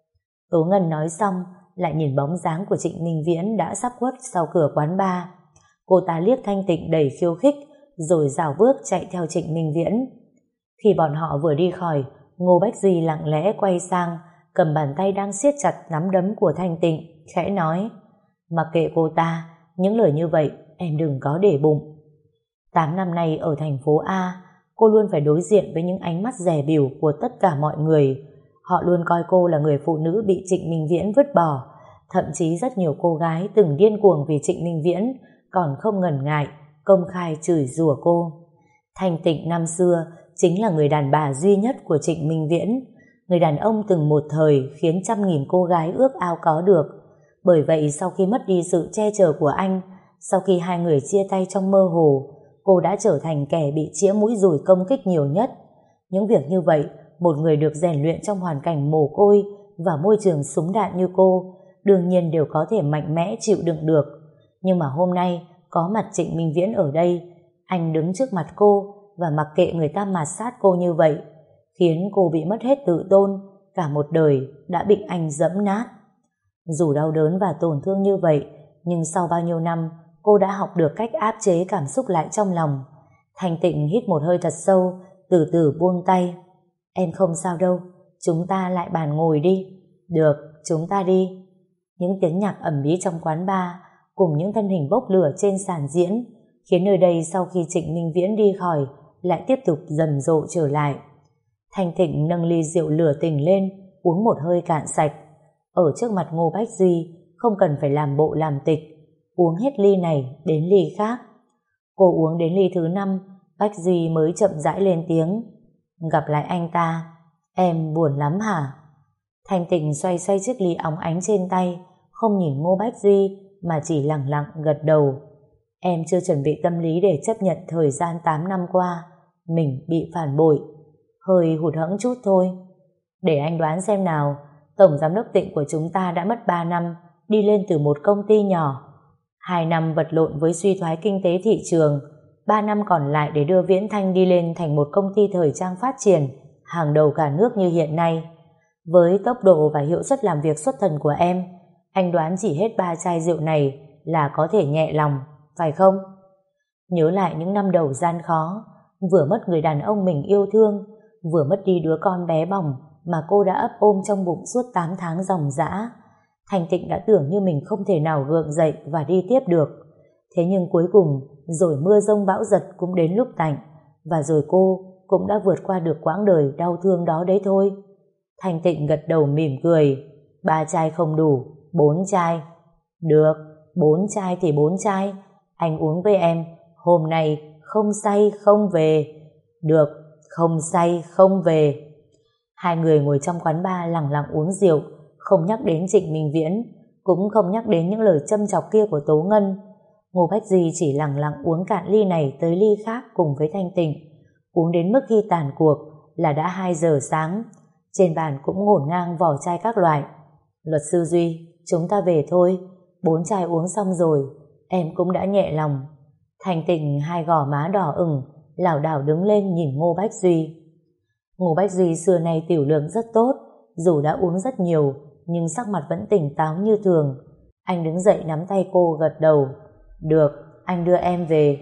Tố Ngân nói xong lại nhìn bóng dáng của Trịnh Minh Viễn đã sắp khuất sau cửa quán bar. Cô ta liếc Thanh Tịnh đầy khiêu khích rồi rảo bước chạy theo Trịnh Minh Viễn. Khi bọn họ vừa đi khỏi, Ngô Bách Duy lặng lẽ quay sang, cầm bàn tay đang siết chặt nắm đấm của Thanh Tịnh, khẽ nói. Mặc kệ cô ta, những lời như vậy em đừng có để bụng. Tám năm nay ở thành phố A, cô luôn phải đối diện với những ánh mắt dè bỉu của tất cả mọi người. Họ luôn coi cô là người phụ nữ bị Trịnh Minh Viễn vứt bỏ. Thậm chí rất nhiều cô gái từng điên cuồng vì Trịnh Minh Viễn còn không ngần ngại công khai chửi rủa cô. Thanh Tịnh năm xưa chính là người đàn bà duy nhất của Trịnh Minh Viễn, người đàn ông từng một thời khiến trăm nghìn cô gái ước ao có được. Bởi vậy sau khi mất đi sự che chở của anh, sau khi hai người chia tay trong mơ hồ, cô đã trở thành kẻ bị chĩa mũi dùi công kích nhiều nhất. Những việc như vậy, một người được rèn luyện trong hoàn cảnh mồ côi và môi trường súng đạn như cô đương nhiên đều có thể mạnh mẽ chịu đựng được. Nhưng mà hôm nay có mặt Trịnh Minh Viễn ở đây, anh đứng trước mặt cô và mặc kệ người ta mạt sát cô như vậy, khiến cô bị mất hết tự tôn, cả một đời đã bị anh dẫm nát. Dù đau đớn và tổn thương như vậy, nhưng sau bao nhiêu năm cô đã học được cách áp chế cảm xúc lại trong lòng. Thanh Tịnh hít một hơi thật sâu, từ từ buông tay. Em không sao đâu, chúng ta lại bàn ngồi đi. Được, chúng ta đi. Những tiếng nhạc ầm ĩ trong quán bar cùng những thân hình bốc lửa trên sàn diễn khiến nơi đây sau khi Trịnh Minh Viễn đi khỏi lại tiếp tục rầm rộ trở lại. Thanh Tịnh nâng ly rượu lửa tình lên, uống một hơi cạn sạch. Ở trước mặt Ngô Bách Duy không cần phải làm bộ làm tịch, uống hết ly này đến ly khác. Cô uống đến ly thứ năm, Bách Duy mới chậm rãi lên tiếng. Gặp lại anh ta, em buồn lắm hả? Thanh Tịnh xoay xoay chiếc ly óng ánh trên tay, không nhìn Ngô Bách Duy mà chỉ lặng lặng gật đầu. Em chưa chuẩn bị tâm lý để chấp nhận thời gian tám năm qua mình bị phản bội, hơi hụt hẫng chút thôi. Để anh đoán xem nào, tổng giám đốc Tịnh của chúng ta đã mất ba năm đi lên từ một công ty nhỏ, hai năm vật lộn với suy thoái kinh tế thị trường, ba năm còn lại để đưa Viễn Thanh đi lên thành một công ty thời trang phát triển hàng đầu cả nước như hiện nay. Với tốc độ và hiệu suất làm việc xuất thần của em, anh đoán chỉ hết ba chai rượu này là có thể nhẹ lòng, phải không? Nhớ lại những năm đầu gian khó, vừa mất người đàn ông mình yêu thương, vừa mất đi đứa con bé bỏng mà cô đã ấp ôm trong bụng suốt tám tháng ròng rã, Thanh Tịnh đã tưởng như mình không thể nào gượng dậy và đi tiếp được. Thế nhưng cuối cùng, rồi mưa giông bão giật cũng đến lúc tạnh, và rồi cô cũng đã vượt qua được quãng đời đau thương đó đấy thôi. Thanh Tịnh gật đầu mỉm cười. Ba chai không đủ, bốn chai. Được, bốn chai thì bốn chai. Anh uống với em, hôm nay không say không về. Được, không say không về. Hai người ngồi trong quán bar lặng lặng uống rượu, không nhắc đến Trịnh Minh Viễn, cũng không nhắc đến những lời châm chọc kia của Tố Ngân. Ngô Bách Duy chỉ lặng lặng uống cạn ly này tới ly khác cùng với Thanh Tịnh, uống đến mức khi tàn cuộc là đã hai giờ sáng. Trên bàn cũng ngổn ngang vỏ chai các loại. Luật sư Duy, chúng ta về thôi, bốn chai uống xong rồi, em cũng đã nhẹ lòng. Thanh Tịnh hai gò má đỏ ửng, lảo đảo đứng lên nhìn Ngô Bách Duy. Ngô Bách Duy xưa nay tiểu lượng rất tốt, dù đã uống rất nhiều nhưng sắc mặt vẫn tỉnh táo như thường. Anh đứng dậy nắm tay cô gật đầu. Được, anh đưa em về.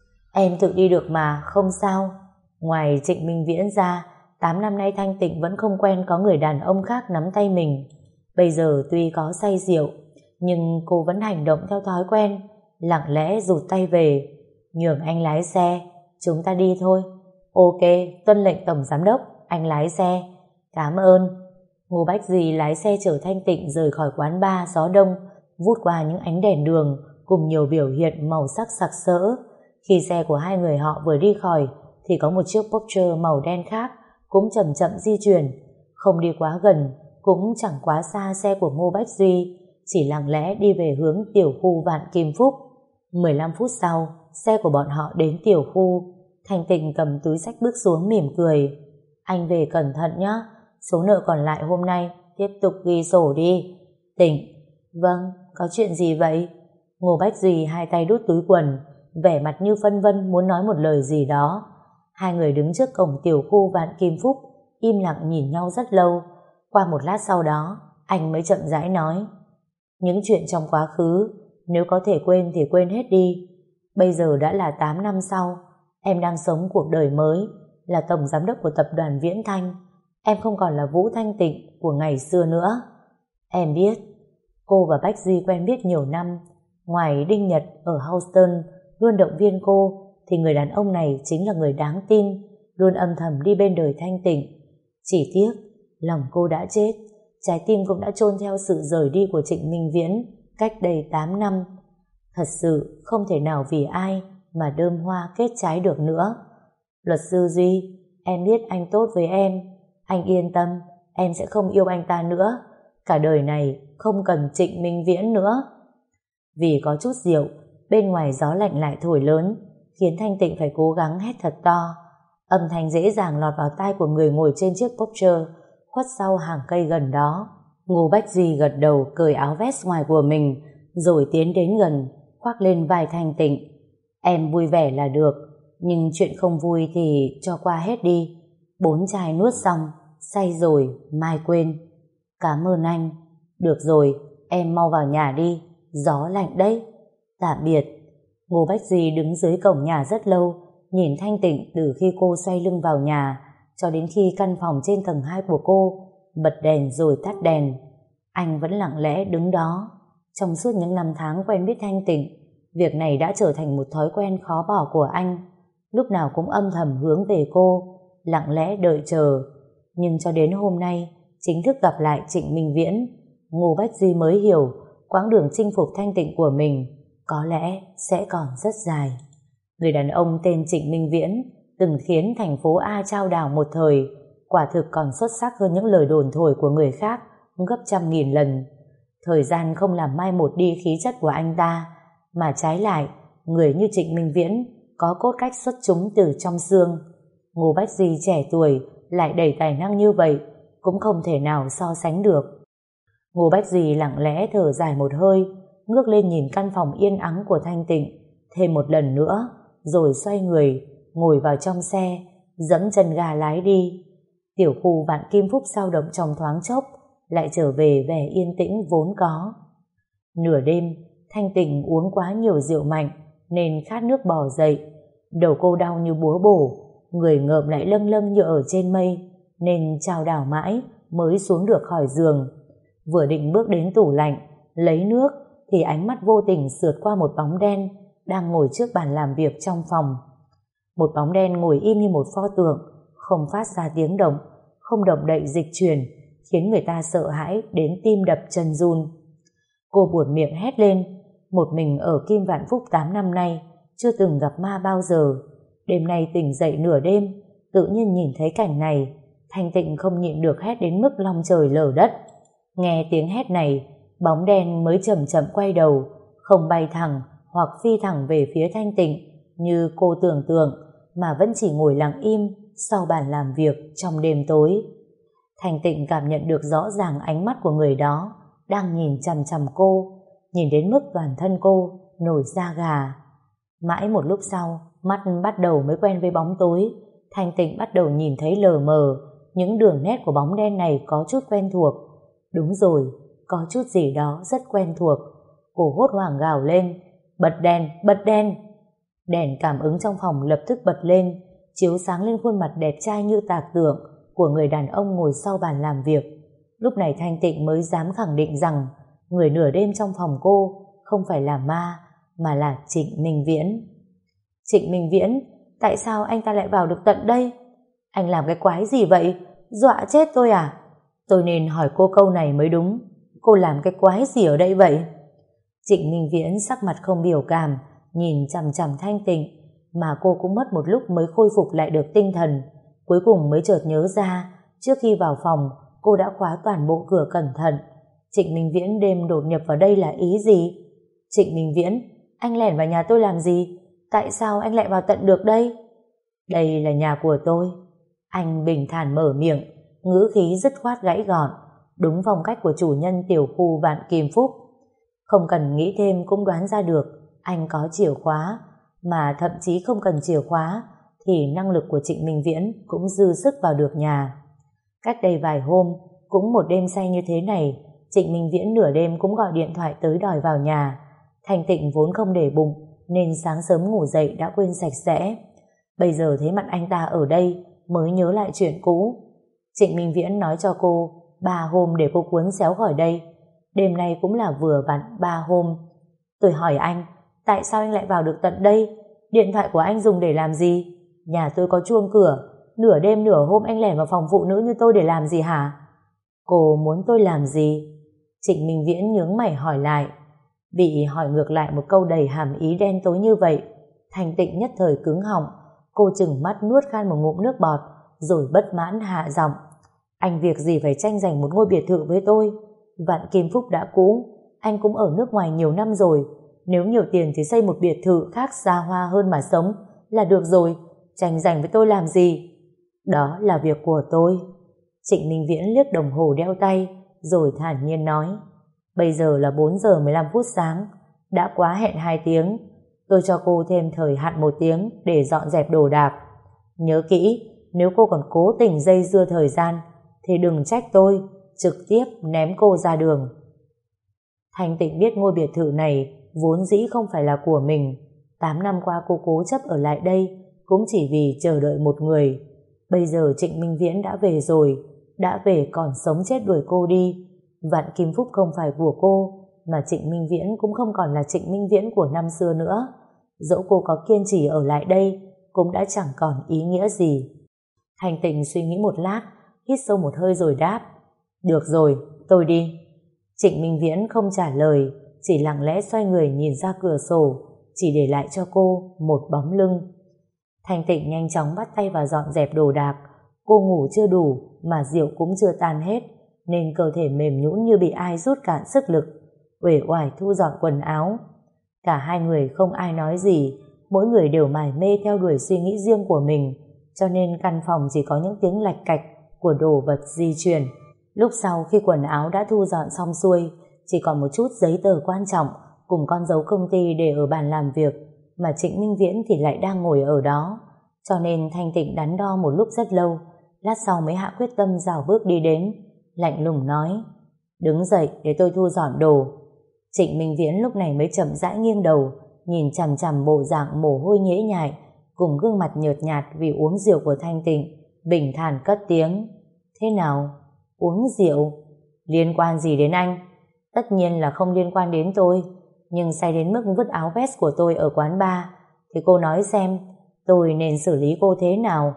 Em tự đi được mà, không sao. Ngoài Trịnh Minh Viễn ra, tám năm nay Thanh Tịnh vẫn không quen có người đàn ông khác nắm tay mình. Bây giờ tuy có say rượu, nhưng cô vẫn hành động theo thói quen, lặng lẽ rụt tay về. Nhường anh lái xe, chúng ta đi thôi. Ok, tuân lệnh tổng giám đốc, anh lái xe. Cảm ơn. Ngô Bách Duy lái xe chở Thanh Tịnh rời khỏi quán bar gió đông, vút qua những ánh đèn đường cùng nhiều biểu hiện màu sắc sặc sỡ. Khi xe của hai người họ vừa đi khỏi thì có một chiếc Porsche màu đen khác cũng chậm chậm di chuyển, không đi quá gần cũng chẳng quá xa xe của Ngô Bách Duy, chỉ lặng lẽ đi về hướng tiểu khu Vạn Kim Phúc. mười lăm phút sau, xe của bọn họ đến tiểu khu. Thanh Tịnh cầm túi xách bước xuống mỉm cười. Anh về cẩn thận nhé, số nợ còn lại hôm nay tiếp tục ghi sổ đi. Tịnh, vâng, có chuyện gì vậy? Ngô Bách Duy hai tay đút túi quần, vẻ mặt như phân vân muốn nói một lời gì đó. Hai người đứng trước cổng tiểu khu Vạn Kim Phúc, im lặng nhìn nhau rất lâu. Qua một lát sau đó, anh mới chậm rãi nói. Những chuyện trong quá khứ, nếu có thể quên thì quên hết đi. Bây giờ đã là tám năm sau, em đang sống cuộc đời mới, là tổng giám đốc của tập đoàn Viễn Thanh. Em không còn là Vũ Thanh Tịnh của ngày xưa nữa. Em biết, cô và Bách Duy quen biết nhiều năm. Ngoài Đinh Nhật ở Houston luôn động viên cô, thì người đàn ông này chính là người đáng tin, luôn âm thầm đi bên đời Thanh Tịnh. Chỉ tiếc, lòng cô đã chết, trái tim cũng đã chôn theo sự rời đi của Trịnh Minh Viễn cách đây tám năm. Thật sự không thể nào vì ai mà đơm hoa kết trái được nữa. Luật sư Duy, em biết anh tốt với em. Anh yên tâm, em sẽ không yêu anh ta nữa. Cả đời này không cần Trịnh Minh Viễn nữa. Vì có chút rượu, bên ngoài gió lạnh lại thổi lớn, khiến Thanh Tịnh phải cố gắng hét thật to. Âm thanh dễ dàng lọt vào tai của người ngồi trên chiếc Porsche khuất sau hàng cây gần đó. Ngô Bách Duy gật đầu cởi áo vest ngoài của mình, rồi tiến đến gần, khoác lên vai Thanh Tịnh. Em vui vẻ là được, nhưng chuyện không vui thì cho qua hết đi. Bốn chai nuốt xong, say rồi, mai quên. Cảm ơn anh. Được rồi, em mau vào nhà đi, gió lạnh đấy. Tạm biệt. Ngô Bách Duy đứng dưới cổng nhà rất lâu, nhìn Thanh Tịnh từ khi cô xoay lưng vào nhà cho đến khi căn phòng trên tầng hai của cô bật đèn rồi tắt đèn. Anh vẫn lặng lẽ đứng đó. Trong suốt những năm tháng quen biết Thanh Tịnh, việc này đã trở thành một thói quen khó bỏ của anh. Lúc nào cũng âm thầm hướng về cô, lặng lẽ đợi chờ. Nhưng cho đến hôm nay, chính thức gặp lại Trịnh Minh Viễn, Ngô Bách Duy mới hiểu quãng đường chinh phục Thanh Tịnh của mình có lẽ sẽ còn rất dài. Người đàn ông tên Trịnh Minh Viễn từng khiến thành phố A chao đảo một thời, quả thực còn xuất sắc hơn những lời đồn thổi của người khác gấp trăm nghìn lần. Thời gian không làm mai một đi khí chất của anh ta, mà trái lại, người như Trịnh Minh Viễn có cốt cách xuất chúng từ trong xương. Ngô Bách Duy trẻ tuổi lại đầy tài năng như vậy cũng không thể nào so sánh được. Ngô Bách Duy lặng lẽ thở dài một hơi, ngước lên nhìn căn phòng yên ắng của Thanh Tịnh thêm một lần nữa, rồi xoay người ngồi vào trong xe, dẫm chân ga lái đi. Tiểu khu Vạn Kim Phúc dao động trong thoáng chốc, lại trở về vẻ yên tĩnh vốn có. Nửa đêm, Thanh Tịnh uống quá nhiều rượu mạnh nên khát nước bò dậy. Đầu cô đau như búa bổ, người ngợm lại lâng lâng như ở trên mây, nên chao đảo mãi mới xuống được khỏi giường. Vừa định bước đến tủ lạnh lấy nước thì ánh mắt vô tình sượt qua một bóng đen đang ngồi trước bàn làm việc trong phòng. Một bóng đen ngồi im như một pho tượng, không phát ra tiếng động, không động đậy dịch chuyển, khiến người ta sợ hãi đến tim đập chân run. Cô buột miệng hét lên. Một mình ở Kim Vạn Phúc tám năm nay, chưa từng gặp ma bao giờ. Đêm nay tỉnh dậy nửa đêm, tự nhiên nhìn thấy cảnh này, Thanh Tịnh không nhịn được hét đến mức long trời lở đất. Nghe tiếng hét này, bóng đen mới chậm chậm quay đầu, không bay thẳng hoặc phi thẳng về phía Thanh Tịnh như cô tưởng tượng, mà vẫn chỉ ngồi lặng im sau bàn làm việc trong đêm tối. Thanh Tịnh cảm nhận được rõ ràng ánh mắt của người đó đang nhìn chằm chằm cô, nhìn đến mức toàn thân cô nổi da gà. Mãi một lúc sau, mắt bắt đầu mới quen với bóng tối, Thanh Tịnh bắt đầu nhìn thấy lờ mờ, những đường nét của bóng đen này có chút quen thuộc. Đúng rồi, có chút gì đó rất quen thuộc. Cô hốt hoảng gào lên, bật đèn, bật đèn. Đèn cảm ứng trong phòng lập tức bật lên, chiếu sáng lên khuôn mặt đẹp trai như tạc tượng của người đàn ông ngồi sau bàn làm việc. Lúc này Thanh Tịnh mới dám khẳng định rằng người nửa đêm trong phòng cô không phải là ma, mà là Trịnh Minh Viễn. Trịnh Minh Viễn, tại sao anh ta lại vào được tận đây? Anh làm cái quái gì vậy? Dọa chết tôi à? Tôi nên hỏi cô câu này mới đúng. Cô làm cái quái gì ở đây vậy? Trịnh Minh Viễn sắc mặt không biểu cảm, nhìn chằm chằm Thanh Tịnh, mà cô cũng mất một lúc mới khôi phục lại được tinh thần. Cuối cùng mới chợt nhớ ra, trước khi vào phòng, cô đã khóa toàn bộ cửa cẩn thận. Trịnh Minh Viễn đêm đột nhập vào đây là ý gì? Trịnh Minh Viễn, anh lẻn vào nhà tôi làm gì? Tại sao anh lại vào tận được đây? Đây là nhà của tôi. Anh bình thản mở miệng, ngữ khí dứt khoát gãy gọn, đúng phong cách của chủ nhân tiểu khu Vạn Kim Phúc. Không cần nghĩ thêm cũng đoán ra được anh có chìa khóa, mà thậm chí không cần chìa khóa thì năng lực của Trịnh Minh Viễn cũng dư sức vào được nhà. Cách đây vài hôm, cũng một đêm say như thế này, Trịnh Minh Viễn nửa đêm cũng gọi điện thoại tới đòi vào nhà. Thanh Tịnh vốn không để bụng nên sáng sớm ngủ dậy đã quên sạch sẽ. Bây giờ thấy mặt anh ta ở đây mới nhớ lại chuyện cũ. Trịnh Minh Viễn nói cho cô ba hôm để cô cuốn xéo khỏi đây. Đêm nay cũng là vừa vặn ba hôm. Tôi hỏi anh, tại sao anh lại vào được tận đây? Điện thoại của anh dùng để làm gì? Nhà tôi có chuông cửa, nửa đêm nửa hôm anh lẻn vào phòng phụ nữ như tôi để làm gì hả? Cô muốn tôi làm gì? Trịnh Minh Viễn nhướng mày hỏi lại. Bị hỏi ngược lại một câu đầy hàm ý đen tối như vậy, Thanh Tịnh nhất thời cứng họng. Cô chừng mắt nuốt khan một ngụm nước bọt, rồi bất mãn hạ giọng. Anh việc gì phải tranh giành một ngôi biệt thự với tôi? Vạn Kim Phúc đã cũ, anh cũng ở nước ngoài nhiều năm rồi. Nếu nhiều tiền thì xây một biệt thự khác xa hoa hơn mà sống là được rồi. Tranh giành với tôi làm gì? Đó là việc của tôi. Trịnh Minh Viễn liếc đồng hồ đeo tay, rồi thản nhiên nói. Bây giờ là bốn giờ mười lăm phút sáng, đã quá hẹn hai tiếng. Tôi cho cô thêm thời hạn một tiếng để dọn dẹp đồ đạc. Nhớ kỹ, nếu cô còn cố tình dây dưa thời gian thì đừng trách tôi, trực tiếp ném cô ra đường. Thanh Tịnh biết ngôi biệt thự này vốn dĩ không phải là của mình. Tám năm qua cô cố chấp ở lại đây cũng chỉ vì chờ đợi một người. Bây giờ Trịnh Minh Viễn đã về rồi, đã về còn sống chết đuổi cô đi. Vạn Kim Phúc không phải của cô, mà Trịnh Minh Viễn cũng không còn là Trịnh Minh Viễn của năm xưa nữa. Dẫu cô có kiên trì ở lại đây cũng đã chẳng còn ý nghĩa gì. Thanh Tịnh suy nghĩ một lát, hít sâu một hơi rồi đáp: được rồi, tôi đi. Trịnh Minh Viễn không trả lời, chỉ lặng lẽ xoay người nhìn ra cửa sổ, chỉ để lại cho cô một bóng lưng. Thanh Tịnh nhanh chóng bắt tay vào dọn dẹp đồ đạc. Cô ngủ chưa đủ mà rượu cũng chưa tan hết, nên cơ thể mềm nhũn như bị ai rút cạn sức lực, uể oải thu dọn quần áo. Cả hai người không ai nói gì, mỗi người đều mải mê theo đuổi suy nghĩ riêng của mình, cho nên căn phòng chỉ có những tiếng lạch cạch của đồ vật di chuyển. Lúc sau khi quần áo đã thu dọn xong xuôi, chỉ còn một chút giấy tờ quan trọng cùng con dấu công ty để ở bàn làm việc, mà Trịnh Minh Viễn thì lại đang ngồi ở đó. Cho nên Thanh Tịnh đắn đo một lúc rất lâu, lát sau mới hạ quyết tâm rảo bước đi đến, lạnh lùng nói: đứng dậy để tôi thu dọn đồ. Trịnh Minh Viễn lúc này mới chậm rãi nghiêng đầu, nhìn chằm chằm bộ dạng mồ hôi nhễ nhại cùng gương mặt nhợt nhạt vì uống rượu của Thanh Tịnh, bình thản cất tiếng: thế nào? Uống rượu? Liên quan gì đến anh? Tất nhiên là không liên quan đến tôi, nhưng say đến mức vứt áo vest của tôi ở quán bar, thì cô nói xem tôi nên xử lý cô thế nào?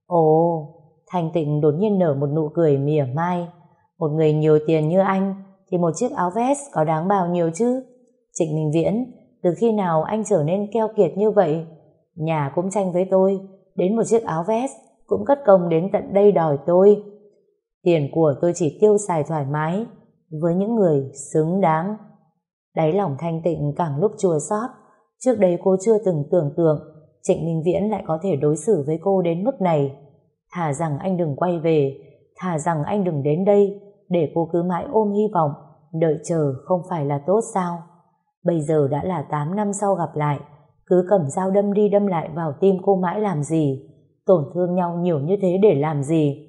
Ồ, Thanh Tịnh đột nhiên nở một nụ cười mỉa mai. Một người nhiều tiền như anh thì một chiếc áo vest có đáng bao nhiêu chứ? Trịnh Minh Viễn, từ khi nào anh trở nên keo kiệt như vậy? Nhà cũng tranh với tôi, đến một chiếc áo vest cũng cất công đến tận đây đòi tôi. Tiền của tôi chỉ tiêu xài thoải mái với những người xứng đáng. Đáy lòng Thanh Tịnh càng lúc chua xót. Trước đây cô chưa từng tưởng tượng Trịnh Minh Viễn lại có thể đối xử với cô đến mức này. Thà rằng anh đừng quay về, thà rằng anh đừng đến đây, để cô cứ mãi ôm hy vọng, đợi chờ không phải là tốt sao? Bây giờ đã là tám năm sau gặp lại, cứ cầm dao đâm đi đâm lại vào tim cô mãi làm gì? Tổn thương nhau nhiều như thế để làm gì?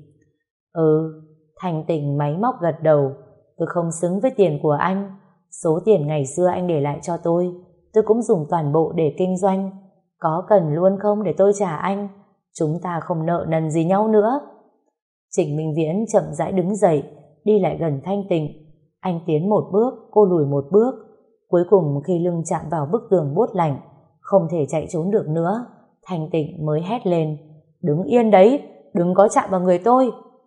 Ừ, Thanh Tịnh máy móc gật đầu. Tôi không xứng với tiền của anh. Số tiền ngày xưa anh để lại cho tôi, tôi cũng dùng toàn bộ để kinh doanh. Có cần luôn không để tôi trả anh? Chúng ta không nợ nần gì nhau nữa. Trịnh Minh Viễn chậm rãi đứng dậy, đi lại gần Thanh Tịnh. Anh tiến một bước, cô lùi một bước. Cuối cùng khi lưng chạm vào bức tường buốt lạnh, không thể chạy trốn được nữa, Thanh Tịnh mới hét lên: đứng yên đấy, đừng có chạm vào người tôi.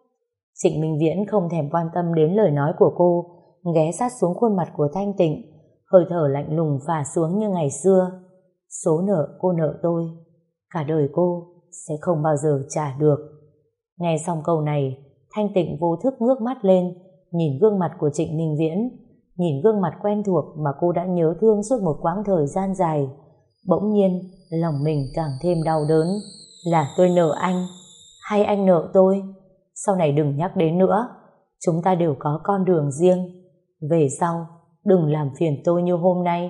Trịnh Minh Viễn không thèm quan tâm đến lời nói của cô, ghé sát xuống khuôn mặt của Thanh Tịnh, hơi thở lạnh lùng phả xuống như ngày xưa. Số nợ cô nợ tôi, cả đời cô sẽ không bao giờ trả được. Nghe xong câu này, Thanh Tịnh vô thức ngước mắt lên, nhìn gương mặt của Trịnh Minh Viễn, nhìn gương mặt quen thuộc mà cô đã nhớ thương suốt một quãng thời gian dài. Bỗng nhiên lòng mình càng thêm đau đớn. Là tôi nợ anh, hay anh nợ tôi? Sau này đừng nhắc đến nữa, chúng ta đều có con đường riêng. Về sau đừng làm phiền tôi như hôm nay.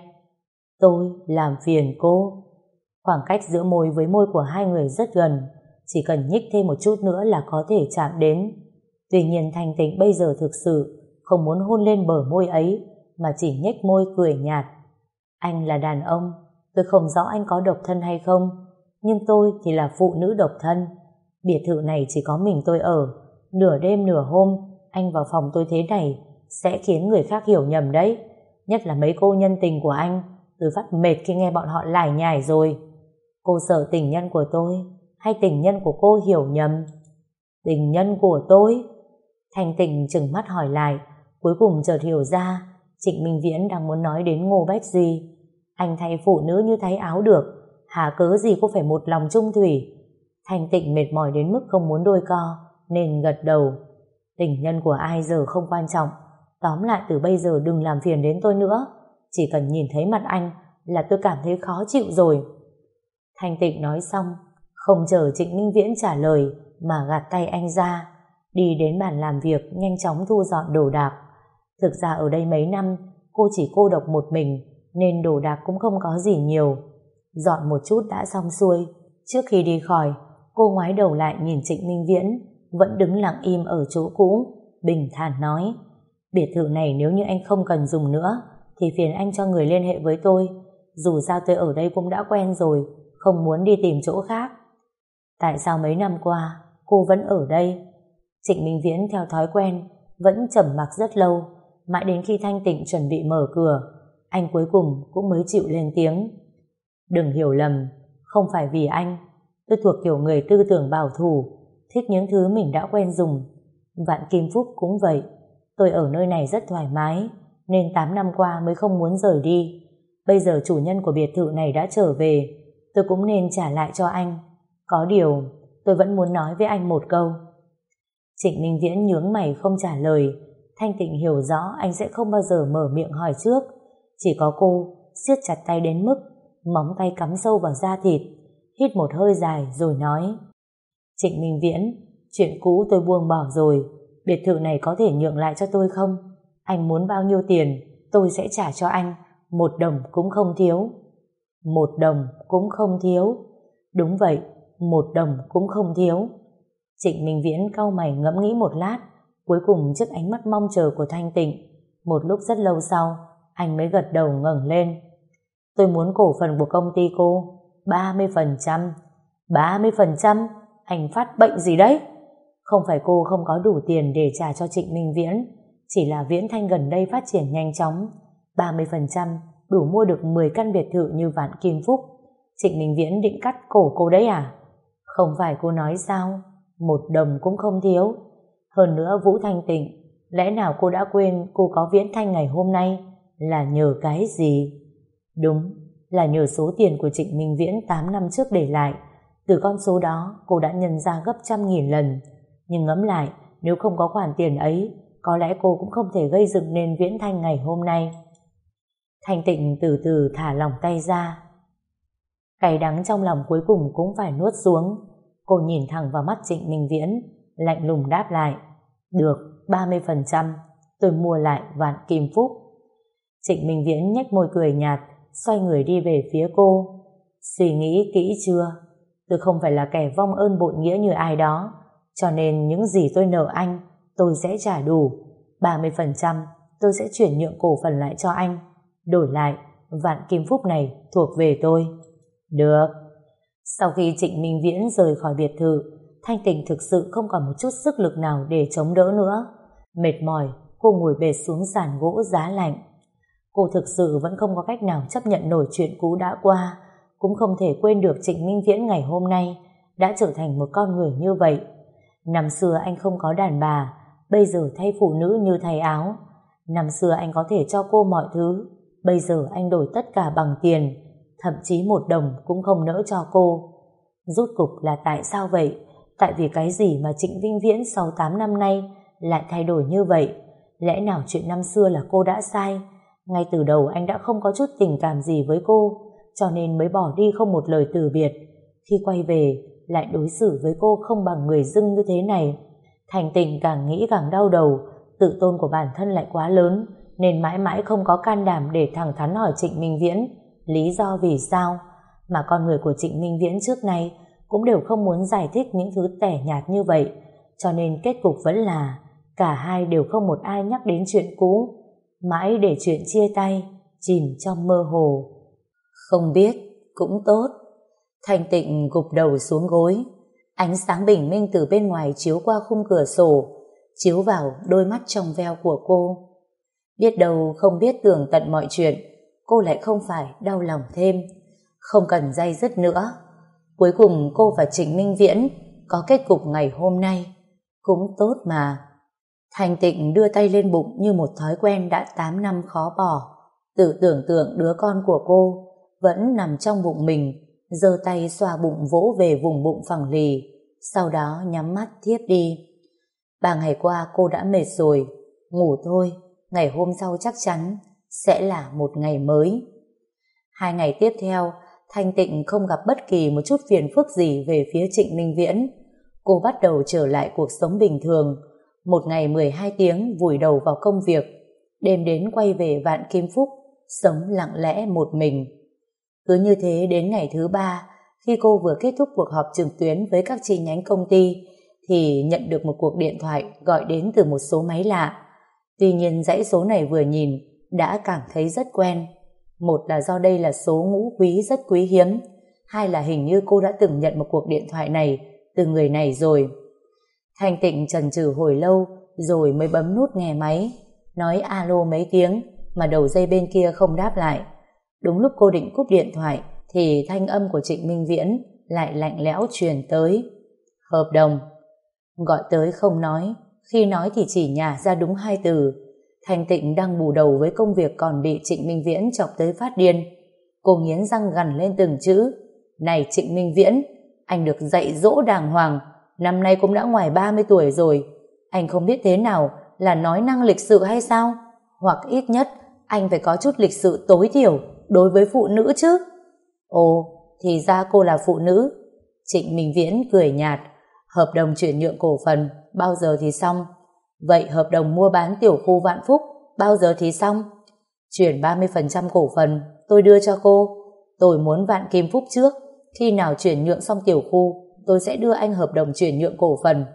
Tôi làm phiền cô. Khoảng cách giữa môi với môi của hai người rất gần, chỉ cần nhích thêm một chút nữa là có thể chạm đến. Tuy nhiên Thanh Tịnh bây giờ thực sự không muốn hôn lên bờ môi ấy, mà chỉ nhếch môi cười nhạt. Anh là đàn ông, tôi không rõ anh có độc thân hay không, nhưng tôi thì là phụ nữ độc thân. Biệt thự này chỉ có mình tôi ở. Nửa đêm nửa hôm anh vào phòng tôi thế này sẽ khiến người khác hiểu nhầm đấy. Nhất là mấy cô nhân tình của anh, tôi phát mệt khi nghe bọn họ lải nhải rồi. Cô sợ tình nhân của tôi hay tình nhân của cô hiểu nhầm? Tình nhân của tôi? Thanh Tịnh trừng mắt hỏi lại, cuối cùng chợt hiểu ra Trịnh Minh Viễn đang muốn nói đến Ngô Bách Duy. Anh thay phụ nữ như thay áo được, hà cớ gì cô phải một lòng chung thủy? Thanh Tịnh mệt mỏi đến mức không muốn đôi co, nên gật đầu. Tình nhân của ai giờ không quan trọng, tóm lại từ bây giờ đừng làm phiền đến tôi nữa. Chỉ cần nhìn thấy mặt anh là tôi cảm thấy khó chịu rồi. Thanh Tịnh nói xong, không chờ Trịnh Minh Viễn trả lời mà gạt tay anh ra, đi đến bàn làm việc nhanh chóng thu dọn đồ đạc. Thực ra ở đây mấy năm cô chỉ cô độc một mình, nên đồ đạc cũng không có gì nhiều. Dọn một chút đã xong xuôi. Trước khi đi khỏi, cô ngoái đầu lại nhìn Trịnh Minh Viễn vẫn đứng lặng im ở chỗ cũ, bình thản nói: biệt thự này nếu như anh không cần dùng nữa thì phiền anh cho người liên hệ với tôi. Dù sao tôi ở đây cũng đã quen rồi, không muốn đi tìm chỗ khác. Tại sao mấy năm qua cô vẫn ở đây? Trịnh Minh Viễn theo thói quen vẫn trầm mặc rất lâu, mãi đến khi Thanh Tịnh chuẩn bị mở cửa, anh cuối cùng cũng mới chịu lên tiếng. Đừng hiểu lầm, không phải vì anh. Tôi thuộc kiểu người tư tưởng bảo thủ, thích những thứ mình đã quen dùng. Vạn Kim Phúc cũng vậy. Tôi ở nơi này rất thoải mái, nên tám năm qua mới không muốn rời đi. Bây giờ chủ nhân của biệt thự này đã trở về, tôi cũng nên trả lại cho anh. Có điều, tôi vẫn muốn nói với anh một câu. Trịnh Minh Viễn nhướng mày không trả lời. Thanh Tịnh hiểu rõ anh sẽ không bao giờ mở miệng hỏi trước. Chỉ có cô siết chặt tay đến mức móng tay cắm sâu vào da thịt, hít một hơi dài rồi nói: Trịnh Minh Viễn, chuyện cũ tôi buông bỏ rồi. Biệt thự này có thể nhượng lại cho tôi không? Anh muốn bao nhiêu tiền tôi sẽ trả cho anh, một đồng cũng không thiếu. Một đồng cũng không thiếu. Đúng vậy, một đồng cũng không thiếu. Trịnh Minh Viễn cau mày ngẫm nghĩ một lát, cuối cùng trước ánh mắt mong chờ của Thanh Tịnh, một lúc rất lâu sau anh mới gật đầu ngẩng lên. Tôi muốn cổ phần của công ty cô ba mươi phần trăm. Ba mươi phần trăm? Anh phát bệnh gì đấy? Không phải cô không có đủ tiền để trả cho Trịnh Minh Viễn, chỉ là Viễn Thanh gần đây phát triển nhanh chóng. Ba mươi phần trăm đủ mua được mười căn biệt thự như Vạn Kim Phúc. Trịnh Minh Viễn định cắt cổ cô đấy à? Không phải cô nói sao? Một đồng cũng không thiếu. Hơn nữa Vũ Thanh Tịnh, lẽ nào cô đã quên cô có Viễn Thanh ngày hôm nay là nhờ cái gì? Đúng, là nhờ số tiền của Trịnh Minh Viễn tám năm trước để lại. Từ con số đó cô đã nhân ra gấp trăm nghìn lần. Nhưng ngẫm lại, nếu không có khoản tiền ấy, có lẽ cô cũng không thể gây dựng nên Viễn Thanh ngày hôm nay. Thanh Tịnh từ từ thả lỏng tay ra. Cay đắng trong lòng cuối cùng cũng phải nuốt xuống. Cô nhìn thẳng vào mắt Trịnh Minh Viễn, lạnh lùng đáp lại: Được, ba mươi phần trăm, tôi mua lại Vạn Kim Phúc. Trịnh Minh Viễn nhếch môi cười nhạt, xoay người đi về phía cô. Suy nghĩ kỹ chưa? Tôi không phải là kẻ vong ơn bội nghĩa như ai đó, cho nên những gì tôi nợ anh tôi sẽ trả đủ. Ba mươi phần trăm tôi sẽ chuyển nhượng cổ phần lại cho anh, đổi lại Vạn Kim Phúc này thuộc về tôi. Được. Sau khi Trịnh Minh Viễn rời khỏi biệt thự, Thanh Tịnh thực sự không còn một chút sức lực nào để chống đỡ nữa. Mệt mỏi, cô ngồi bệt xuống sàn gỗ giá lạnh. Cô thực sự vẫn không có cách nào chấp nhận nổi chuyện cũ đã qua, cũng không thể quên được Trịnh Minh Viễn ngày hôm nay đã trở thành một con người như vậy. Năm xưa anh không có đàn bà, bây giờ thay phụ nữ như thay áo. Năm xưa anh có thể cho cô mọi thứ, bây giờ anh đổi tất cả bằng tiền, thậm chí một đồng cũng không nỡ cho cô. Rốt cục là tại sao vậy? Tại vì cái gì mà Trịnh Minh Viễn sau tám năm nay lại thay đổi như vậy? Lẽ nào chuyện năm xưa là cô đã sai? Ngay từ đầu anh đã không có chút tình cảm gì với cô, cho nên mới bỏ đi không một lời từ biệt. Khi quay về lại đối xử với cô không bằng người dưng như thế này. Thành Tình càng nghĩ càng đau đầu. Tự tôn của bản thân lại quá lớn, nên mãi mãi không có can đảm để thẳng thắn hỏi Trịnh Minh Viễn lý do vì sao. Mà con người của Trịnh Minh Viễn trước nay cũng đều không muốn giải thích những thứ tẻ nhạt như vậy, cho nên kết cục vẫn là cả hai đều không một ai nhắc đến chuyện cũ, mãi để chuyện chia tay chìm trong mơ hồ. Không biết cũng tốt. Thanh Tịnh gục đầu xuống gối. Ánh sáng bình minh từ bên ngoài chiếu qua khung cửa sổ, chiếu vào đôi mắt trong veo của cô. Biết đâu không biết tường tận mọi chuyện, cô lại không phải đau lòng thêm. Không cần day dứt nữa. Cuối cùng cô và Trịnh Minh Viễn có kết cục ngày hôm nay. Cũng tốt mà. Thanh Tịnh đưa tay lên bụng như một thói quen đã tám năm khó bỏ. Tự tưởng tượng đứa con của cô vẫn nằm trong bụng mình, giơ tay xoa bụng vỗ về vùng bụng phẳng lì, sau đó nhắm mắt thiếp đi. Ba ngày qua cô đã mệt rồi, ngủ thôi, ngày hôm sau chắc chắn sẽ là một ngày mới. Hai ngày tiếp theo, Thanh Tịnh không gặp bất kỳ một chút phiền phức gì về phía Trịnh Minh Viễn. Cô bắt đầu trở lại cuộc sống bình thường, một ngày mười hai tiếng vùi đầu vào công việc, đêm đến quay về Vạn Kim Phúc, sống lặng lẽ một mình. Cứ như thế đến ngày thứ ba, khi cô vừa kết thúc cuộc họp trực tuyến với các chi nhánh công ty, thì nhận được một cuộc điện thoại gọi đến từ một số máy lạ. Tuy nhiên dãy số này vừa nhìn đã cảm thấy rất quen. Một là do đây là số ngũ quý rất quý hiếm, hai là hình như cô đã từng nhận một cuộc điện thoại này từ người này rồi. Thanh Tịnh chần chừ hồi lâu rồi mới bấm nút nghe máy, nói alo mấy tiếng mà đầu dây bên kia không đáp lại. Đúng lúc cô định cúp điện thoại thì thanh âm của Trịnh Minh Viễn lại lạnh lẽo truyền tới. Hợp đồng. Gọi tới không nói, khi nói thì chỉ nhả ra đúng hai từ. Thanh Tịnh đang bù đầu với công việc còn bị Trịnh Minh Viễn chọc tới phát điên. Cô nghiến răng gằn lên từng chữ. Này Trịnh Minh Viễn, anh được dạy dỗ đàng hoàng, năm nay cũng đã ngoài ba mươi tuổi rồi. Anh không biết thế nào là nói năng lịch sự hay sao? Hoặc ít nhất anh phải có chút lịch sự tối thiểu đối với phụ nữ chứ. Ồ, thì ra cô là phụ nữ. Trịnh Minh Viễn cười nhạt. Hợp đồng chuyển nhượng cổ phần bao giờ thì xong? Vậy hợp đồng mua bán tiểu khu Vạn Phúc bao giờ thì xong? Chuyển ba mươi phần trăm cổ phần tôi đưa cho cô. Tôi muốn Vạn Kim Phúc trước. Khi nào chuyển nhượng xong tiểu khu, tôi sẽ đưa anh hợp đồng chuyển nhượng cổ phần.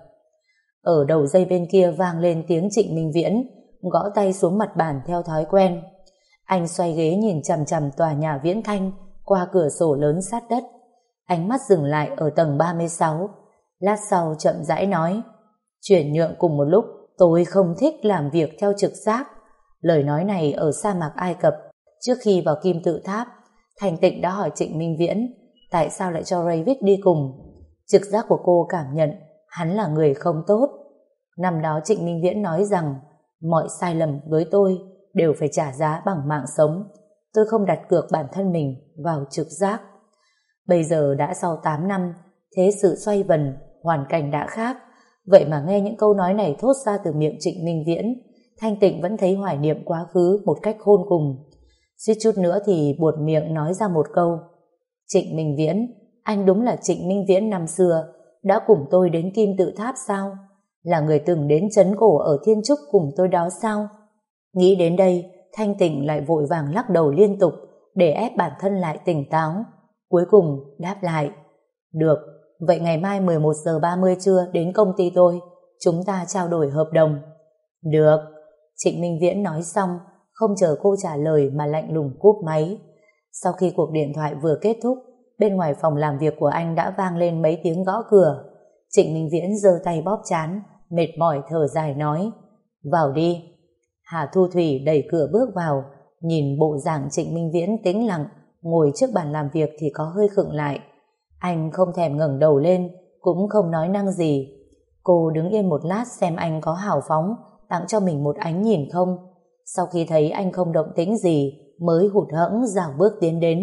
Ở đầu dây bên kia vang lên tiếng Trịnh Minh Viễn gõ tay xuống mặt bàn theo thói quen. Anh xoay ghế nhìn chằm chằm tòa nhà Viễn Thanh qua cửa sổ lớn sát đất. Ánh mắt dừng lại ở tầng ba mươi sáu. Lát sau chậm rãi nói, chuyển nhượng cùng một lúc, tôi không thích làm việc theo trực giác. Lời nói này ở sa mạc Ai Cập, trước khi vào Kim Tự Tháp, Thanh Tịnh đã hỏi Trịnh Minh Viễn tại sao lại cho Rayvick đi cùng. Trực giác của cô cảm nhận hắn là người không tốt. Năm đó Trịnh Minh Viễn nói rằng mọi sai lầm với tôi đều phải trả giá bằng mạng sống. Tôi không đặt cược bản thân mình vào trực giác. Bây giờ đã sau tám năm, thế sự xoay vần, hoàn cảnh đã khác. Vậy mà nghe những câu nói này thốt ra từ miệng Trịnh Minh Viễn, Thanh Tịnh vẫn thấy hoài niệm quá khứ một cách khôn cùng. Suýt chút nữa thì buột miệng nói ra một câu. Trịnh Minh Viễn, anh đúng là Trịnh Minh Viễn năm xưa, đã cùng tôi đến Kim Tự Tháp sao? Là người từng đến trấn cổ ở Thiên Trúc cùng tôi đó sao? Nghĩ đến đây, Thanh Tịnh lại vội vàng lắc đầu liên tục để ép bản thân lại tỉnh táo. Cuối cùng đáp lại. Được, vậy ngày mai mười một giờ ba mươi trưa đến công ty tôi, chúng ta trao đổi hợp đồng. Được. Trịnh Minh Viễn nói xong, không chờ cô trả lời mà lạnh lùng cúp máy. Sau khi cuộc điện thoại vừa kết thúc, bên ngoài phòng làm việc của anh đã vang lên mấy tiếng gõ cửa. Trịnh Minh Viễn giơ tay bóp trán, mệt mỏi thở dài nói, vào đi. Hà Thu Thủy đẩy cửa bước vào, nhìn bộ dạng Trịnh Minh Viễn tĩnh lặng ngồi trước bàn làm việc thì có hơi khựng lại. Anh không thèm ngẩng đầu lên, cũng không nói năng gì. Cô đứng yên một lát xem anh có hào phóng tặng cho mình một ánh nhìn không. Sau khi thấy anh không động tĩnh gì, mới hụt hẫng dạo bước tiến đến.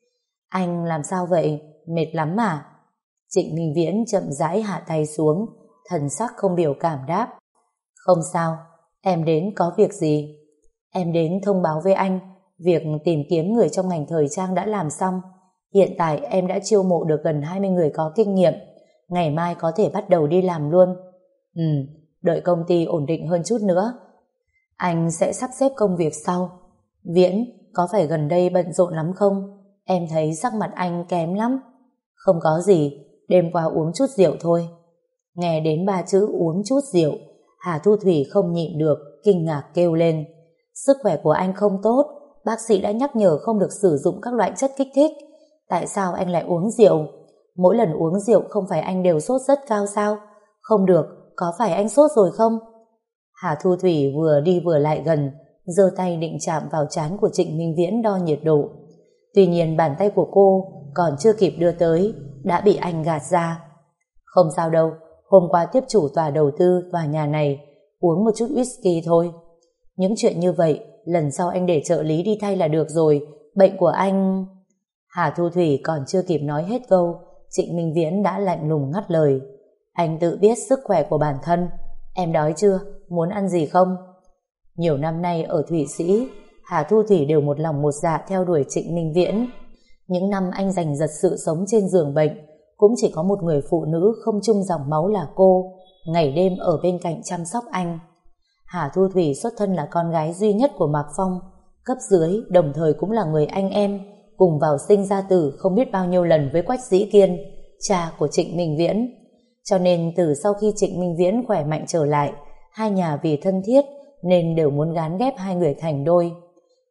Anh làm sao vậy? Mệt lắm mà? Trịnh Minh Viễn chậm rãi hạ tay xuống, thần sắc không biểu cảm đáp. Không sao, em đến có việc gì? Em đến thông báo với anh, việc tìm kiếm người trong ngành thời trang đã làm xong. Hiện tại em đã chiêu mộ được gần hai mươi người có kinh nghiệm, ngày mai có thể bắt đầu đi làm luôn. Ừ, đợi công ty ổn định hơn chút nữa. Anh sẽ sắp xếp công việc sau. Viễn, có phải gần đây bận rộn lắm không? Em thấy sắc mặt anh kém lắm. Không có gì, đêm qua uống chút rượu thôi. Nghe đến ba chữ uống chút rượu, Hà Thu Thủy không nhịn được, kinh ngạc kêu lên. Sức khỏe của anh không tốt, bác sĩ đã nhắc nhở không được sử dụng các loại chất kích thích. Tại sao anh lại uống rượu? Mỗi lần uống rượu không phải anh đều sốt rất cao sao? Không được, có phải anh sốt rồi không? Hà Thu Thủy vừa đi vừa lại gần, giơ tay định chạm vào trán của Trịnh Minh Viễn đo nhiệt độ. Tuy nhiên bàn tay của cô còn chưa kịp đưa tới, đã bị anh gạt ra. Không sao đâu, hôm qua tiếp chủ tòa đầu tư tòa nhà này, uống một chút whisky thôi. Những chuyện như vậy, lần sau anh để trợ lý đi thay là được rồi, bệnh của anh... Hà Thu Thủy còn chưa kịp nói hết câu, Trịnh Minh Viễn đã lạnh lùng ngắt lời. Anh tự biết sức khỏe của bản thân. Em đói chưa? Muốn ăn gì không? Nhiều năm nay ở Thụy Sĩ, Hà Thu Thủy đều một lòng một dạ theo đuổi Trịnh Minh Viễn. Những năm anh giành giật sự sống trên giường bệnh, cũng chỉ có một người phụ nữ không chung dòng máu là cô, ngày đêm ở bên cạnh chăm sóc anh. Hà Thu Thủy xuất thân là con gái duy nhất của Mạc Phong, cấp dưới đồng thời cũng là người anh em, cùng vào sinh ra tử không biết bao nhiêu lần với Quách Dĩ Kiên, cha của Trịnh Minh Viễn. Cho nên từ sau khi Trịnh Minh Viễn khỏe mạnh trở lại, hai nhà vì thân thiết nên đều muốn gán ghép hai người thành đôi.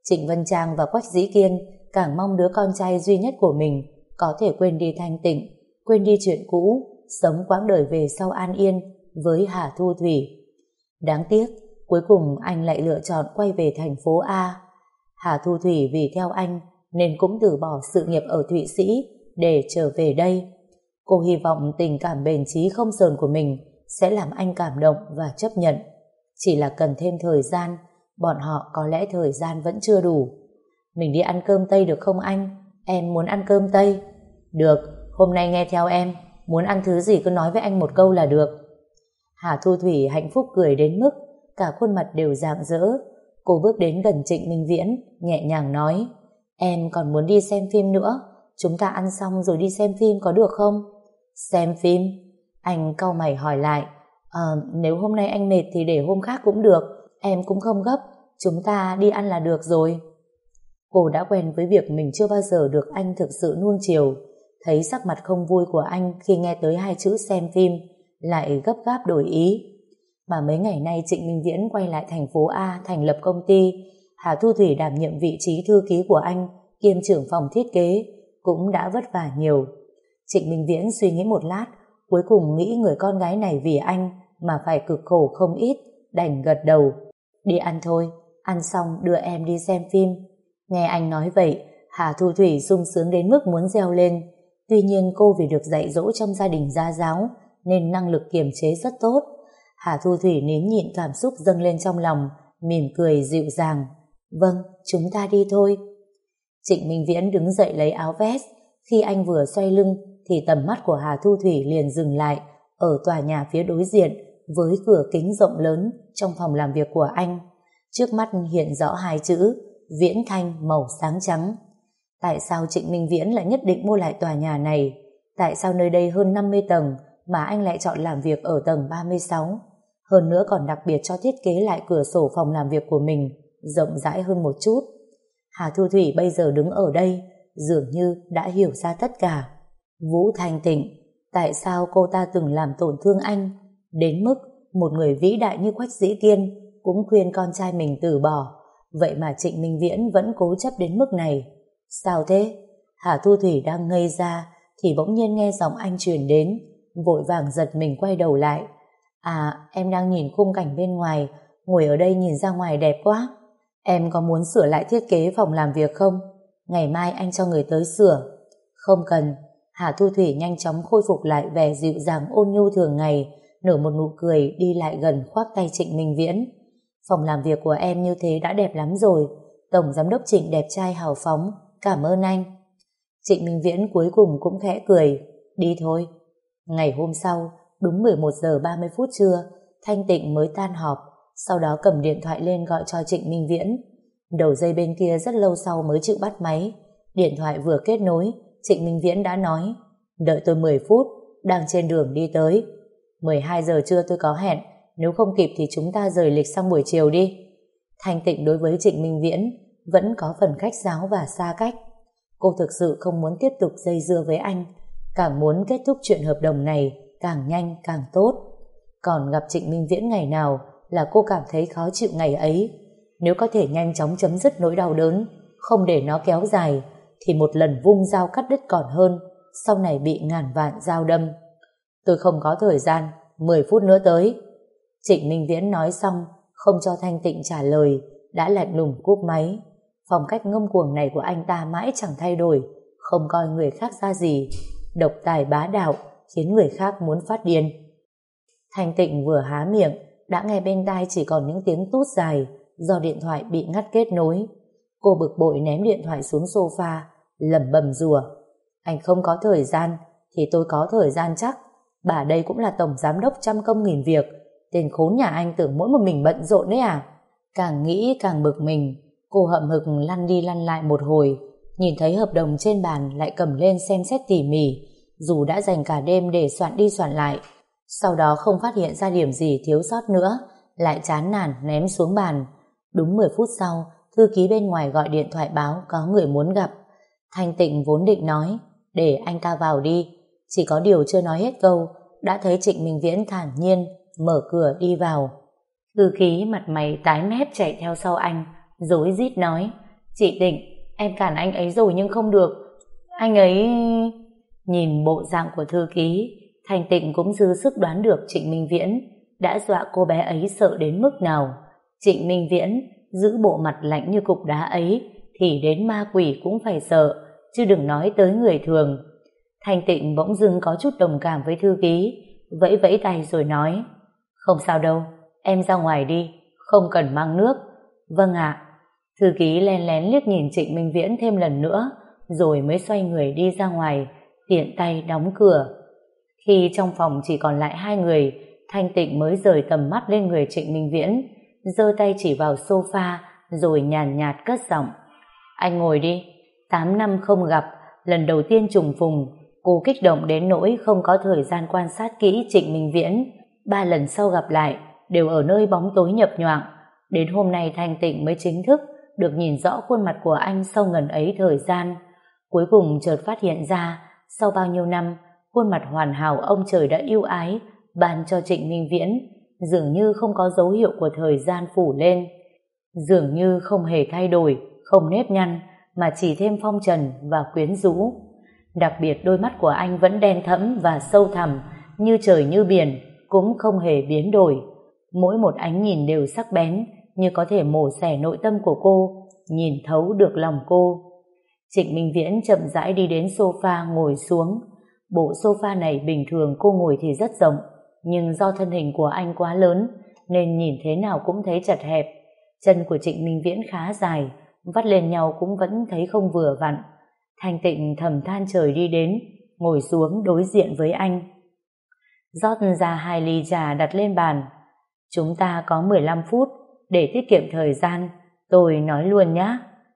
Trịnh Vân Trang và Quách Dĩ Kiên càng mong đứa con trai duy nhất của mình có thể quên đi Thanh Tịnh, quên đi chuyện cũ, sống quãng đời về sau an yên với Hà Thu Thủy. Đáng tiếc, cuối cùng anh lại lựa chọn quay về thành phố A. Hà Thu Thủy vì theo anh nên cũng từ bỏ sự nghiệp ở Thụy Sĩ để trở về đây. Cô hy vọng tình cảm bền chí không dờn của mình sẽ làm anh cảm động và chấp nhận. Chỉ là cần thêm thời gian, bọn họ có lẽ thời gian vẫn chưa đủ. Mình đi ăn cơm Tây được không anh? Em muốn ăn cơm Tây. Được, hôm nay nghe theo em, muốn ăn thứ gì cứ nói với anh một câu là được. Hà Thu Thủy hạnh phúc cười đến mức cả khuôn mặt đều rạng rỡ. Cô bước đến gần Trịnh Minh Viễn, nhẹ nhàng nói: Em còn muốn đi xem phim nữa, chúng ta ăn xong rồi đi xem phim có được không? Xem phim? Anh cau mày hỏi lại: Ờ, nếu hôm nay anh mệt thì để hôm khác cũng được, em cũng không gấp, chúng ta đi ăn là được rồi. Cô đã quen với việc mình chưa bao giờ được anh thực sự nuông chiều. Thấy sắc mặt không vui của anh khi nghe tới hai chữ xem phim, lại gấp gáp đổi ý. Mà mấy ngày nay Trịnh Minh Viễn quay lại thành phố A thành lập công ty, Hà Thu Thủy đảm nhiệm vị trí thư ký của anh kiêm trưởng phòng thiết kế, cũng đã vất vả nhiều. Trịnh Minh Viễn suy nghĩ một lát, cuối cùng nghĩ người con gái này vì anh mà phải cực khổ không ít, đành gật đầu. Đi ăn thôi, ăn xong đưa em đi xem phim. Nghe anh nói vậy, Hà Thu Thủy sung sướng đến mức muốn reo lên. Tuy nhiên cô vì được dạy dỗ trong gia đình gia giáo nên năng lực kiềm chế rất tốt. Hà Thu Thủy nín nhịn cảm xúc dâng lên trong lòng, mỉm cười dịu dàng. Vâng, chúng ta đi thôi. Trịnh Minh Viễn đứng dậy lấy áo vest. Khi anh vừa xoay lưng thì tầm mắt của Hà Thu Thủy liền dừng lại ở tòa nhà phía đối diện với cửa kính rộng lớn trong phòng làm việc của anh. Trước mắt hiện rõ hai chữ Viễn Thanh màu sáng trắng. Tại sao Trịnh Minh Viễn lại nhất định mua lại tòa nhà này? Tại sao nơi đây hơn năm mươi tầng mà anh lại chọn làm việc ở tầng ba mươi sáu? Hơn nữa còn đặc biệt cho thiết kế lại cửa sổ phòng làm việc của mình rộng rãi hơn một chút. Hà Thu Thủy bây giờ đứng ở đây dường như đã hiểu ra tất cả. Vũ Thanh Tịnh, tại sao cô ta từng làm tổn thương anh đến mức một người vĩ đại như Quách Dĩ Kiên cũng khuyên con trai mình từ bỏ, vậy mà Trịnh Minh Viễn vẫn cố chấp đến mức này? Sao thế? Hà Thu Thủy đang ngây ra thì bỗng nhiên nghe giọng anh truyền đến, vội vàng giật mình quay đầu lại. À, em đang nhìn khung cảnh bên ngoài, ngồi ở đây nhìn ra ngoài đẹp quá. Em có muốn sửa lại thiết kế phòng làm việc không? Ngày mai anh cho người tới sửa. Không cần. Hà Thu Thủy nhanh chóng khôi phục lại vẻ dịu dàng ôn nhu thường ngày, nở một nụ cười đi lại gần khoác tay Trịnh Minh Viễn. Phòng làm việc của em như thế đã đẹp lắm rồi. Tổng giám đốc Trịnh đẹp trai hào phóng, cảm ơn anh. Trịnh Minh Viễn cuối cùng cũng khẽ cười. Đi thôi. Ngày hôm sau, đúng mười một giờ ba mươi phút trưa, Thanh Tịnh mới tan họp, sau đó cầm điện thoại lên gọi cho Trịnh Minh Viễn. Đầu dây bên kia rất lâu sau mới chịu bắt máy. Điện thoại vừa kết nối, Trịnh Minh Viễn đã nói: đợi tôi mười phút, đang trên đường đi tới. mười hai giờ trưa tôi có hẹn, nếu không kịp thì chúng ta rời lịch sang buổi chiều đi. Thanh Tịnh đối với Trịnh Minh Viễn vẫn có phần khách sáo và xa cách. Cô thực sự không muốn tiếp tục dây dưa với anh, càng muốn kết thúc chuyện hợp đồng này càng nhanh càng tốt. Còn gặp Trịnh Minh Viễn ngày nào là cô cảm thấy khó chịu ngày ấy. Nếu có thể nhanh chóng chấm dứt nỗi đau đớn, không để nó kéo dài, thì một lần vung dao cắt đứt còn hơn sau này bị ngàn vạn dao đâm. Tôi không có thời gian, mười phút nữa tới. Trịnh Minh Viễn nói xong, không cho Thanh Tịnh trả lời, đã lạnh lùng cúp máy. Phong cách ngông cuồng này của anh ta mãi chẳng thay đổi, không coi người khác ra gì, độc tài bá đạo khiến người khác muốn phát điên. Thanh Tịnh vừa há miệng đã nghe bên tai chỉ còn những tiếng tút dài do điện thoại bị ngắt kết nối. Cô bực bội ném điện thoại xuống sofa, lẩm bẩm rủa: anh không có thời gian thì tôi có thời gian chắc. Bà đây cũng là tổng giám đốc trăm công nghìn việc, tên khốn nhà anh tưởng mỗi một mình bận rộn đấy à? Càng nghĩ càng bực mình, cô hậm hực lăn đi lăn lại một hồi, nhìn thấy hợp đồng trên bàn lại cầm lên xem xét tỉ mỉ, dù đã dành cả đêm để soạn đi soạn lại. Sau đó không phát hiện ra điểm gì thiếu sót nữa, lại chán nản ném xuống bàn. Đúng mười phút sau, thư ký bên ngoài gọi điện thoại báo có người muốn gặp. Thanh Tịnh vốn định nói để anh ta vào đi, chỉ có điều chưa nói hết câu đã thấy Trịnh Minh Viễn thản nhiên mở cửa đi vào. Thư ký mặt mày tái mét chạy theo sau anh, rối rít nói: Chị Tịnh, em cản anh ấy rồi nhưng không được. Anh ấy... Nhìn bộ dạng của thư ký, Thanh Tịnh cũng dư sức đoán được Trịnh Minh Viễn đã dọa cô bé ấy sợ đến mức nào. Trịnh Minh Viễn giữ bộ mặt lạnh như cục đá ấy thì đến ma quỷ cũng phải sợ, chứ đừng nói tới người thường. Thanh Tịnh bỗng dưng có chút đồng cảm với thư ký, vẫy vẫy tay rồi nói: Không sao đâu, em ra ngoài đi, không cần mang nước. Vâng ạ. Thư ký len lén liếc nhìn Trịnh Minh Viễn thêm lần nữa, rồi mới xoay người đi ra ngoài, tiện tay đóng cửa. Khi trong phòng chỉ còn lại hai người, Thanh Tịnh mới rời tầm mắt lên người Trịnh Minh Viễn, giơ tay chỉ vào sofa rồi nhàn nhạt cất giọng: Anh ngồi đi. Tám năm không gặp, lần đầu tiên trùng phùng, cô kích động đến nỗi không có thời gian quan sát kỹ Trịnh Minh Viễn. Ba lần sau gặp lại đều ở nơi bóng tối nhập nhoạng. Đến hôm nay Thanh Tịnh mới chính thức được nhìn rõ khuôn mặt của anh sau ngần ấy thời gian. Cuối cùng chợt phát hiện ra, sau bao nhiêu năm, khuôn mặt hoàn hảo ông trời đã yêu ái ban cho Trịnh Minh Viễn dường như không có dấu hiệu của thời gian phủ lên, dường như không hề thay đổi, không nếp nhăn, mà chỉ thêm phong trần và quyến rũ. Đặc biệt đôi mắt của anh vẫn đen thẫm và sâu thẳm, như trời như biển, cũng không hề biến đổi. Mỗi một ánh nhìn đều sắc bén, như có thể mổ xẻ nội tâm của cô, nhìn thấu được lòng cô. Trịnh Minh Viễn chậm rãi đi đến sofa ngồi xuống. Bộ sofa này bình thường cô ngồi thì rất rộng, nhưng do thân hình của anh quá lớn nên nhìn thế nào cũng thấy chật hẹp. Chân của Trịnh Minh Viễn khá dài, vắt lên nhau cũng vẫn thấy không vừa vặn. Thanh Tịnh thầm than trời đi đến, ngồi xuống đối diện với anh, rót ra hai ly trà đặt lên bàn. Chúng ta có mười lăm phút để tiết kiệm thời gian, tôi nói luôn nhé.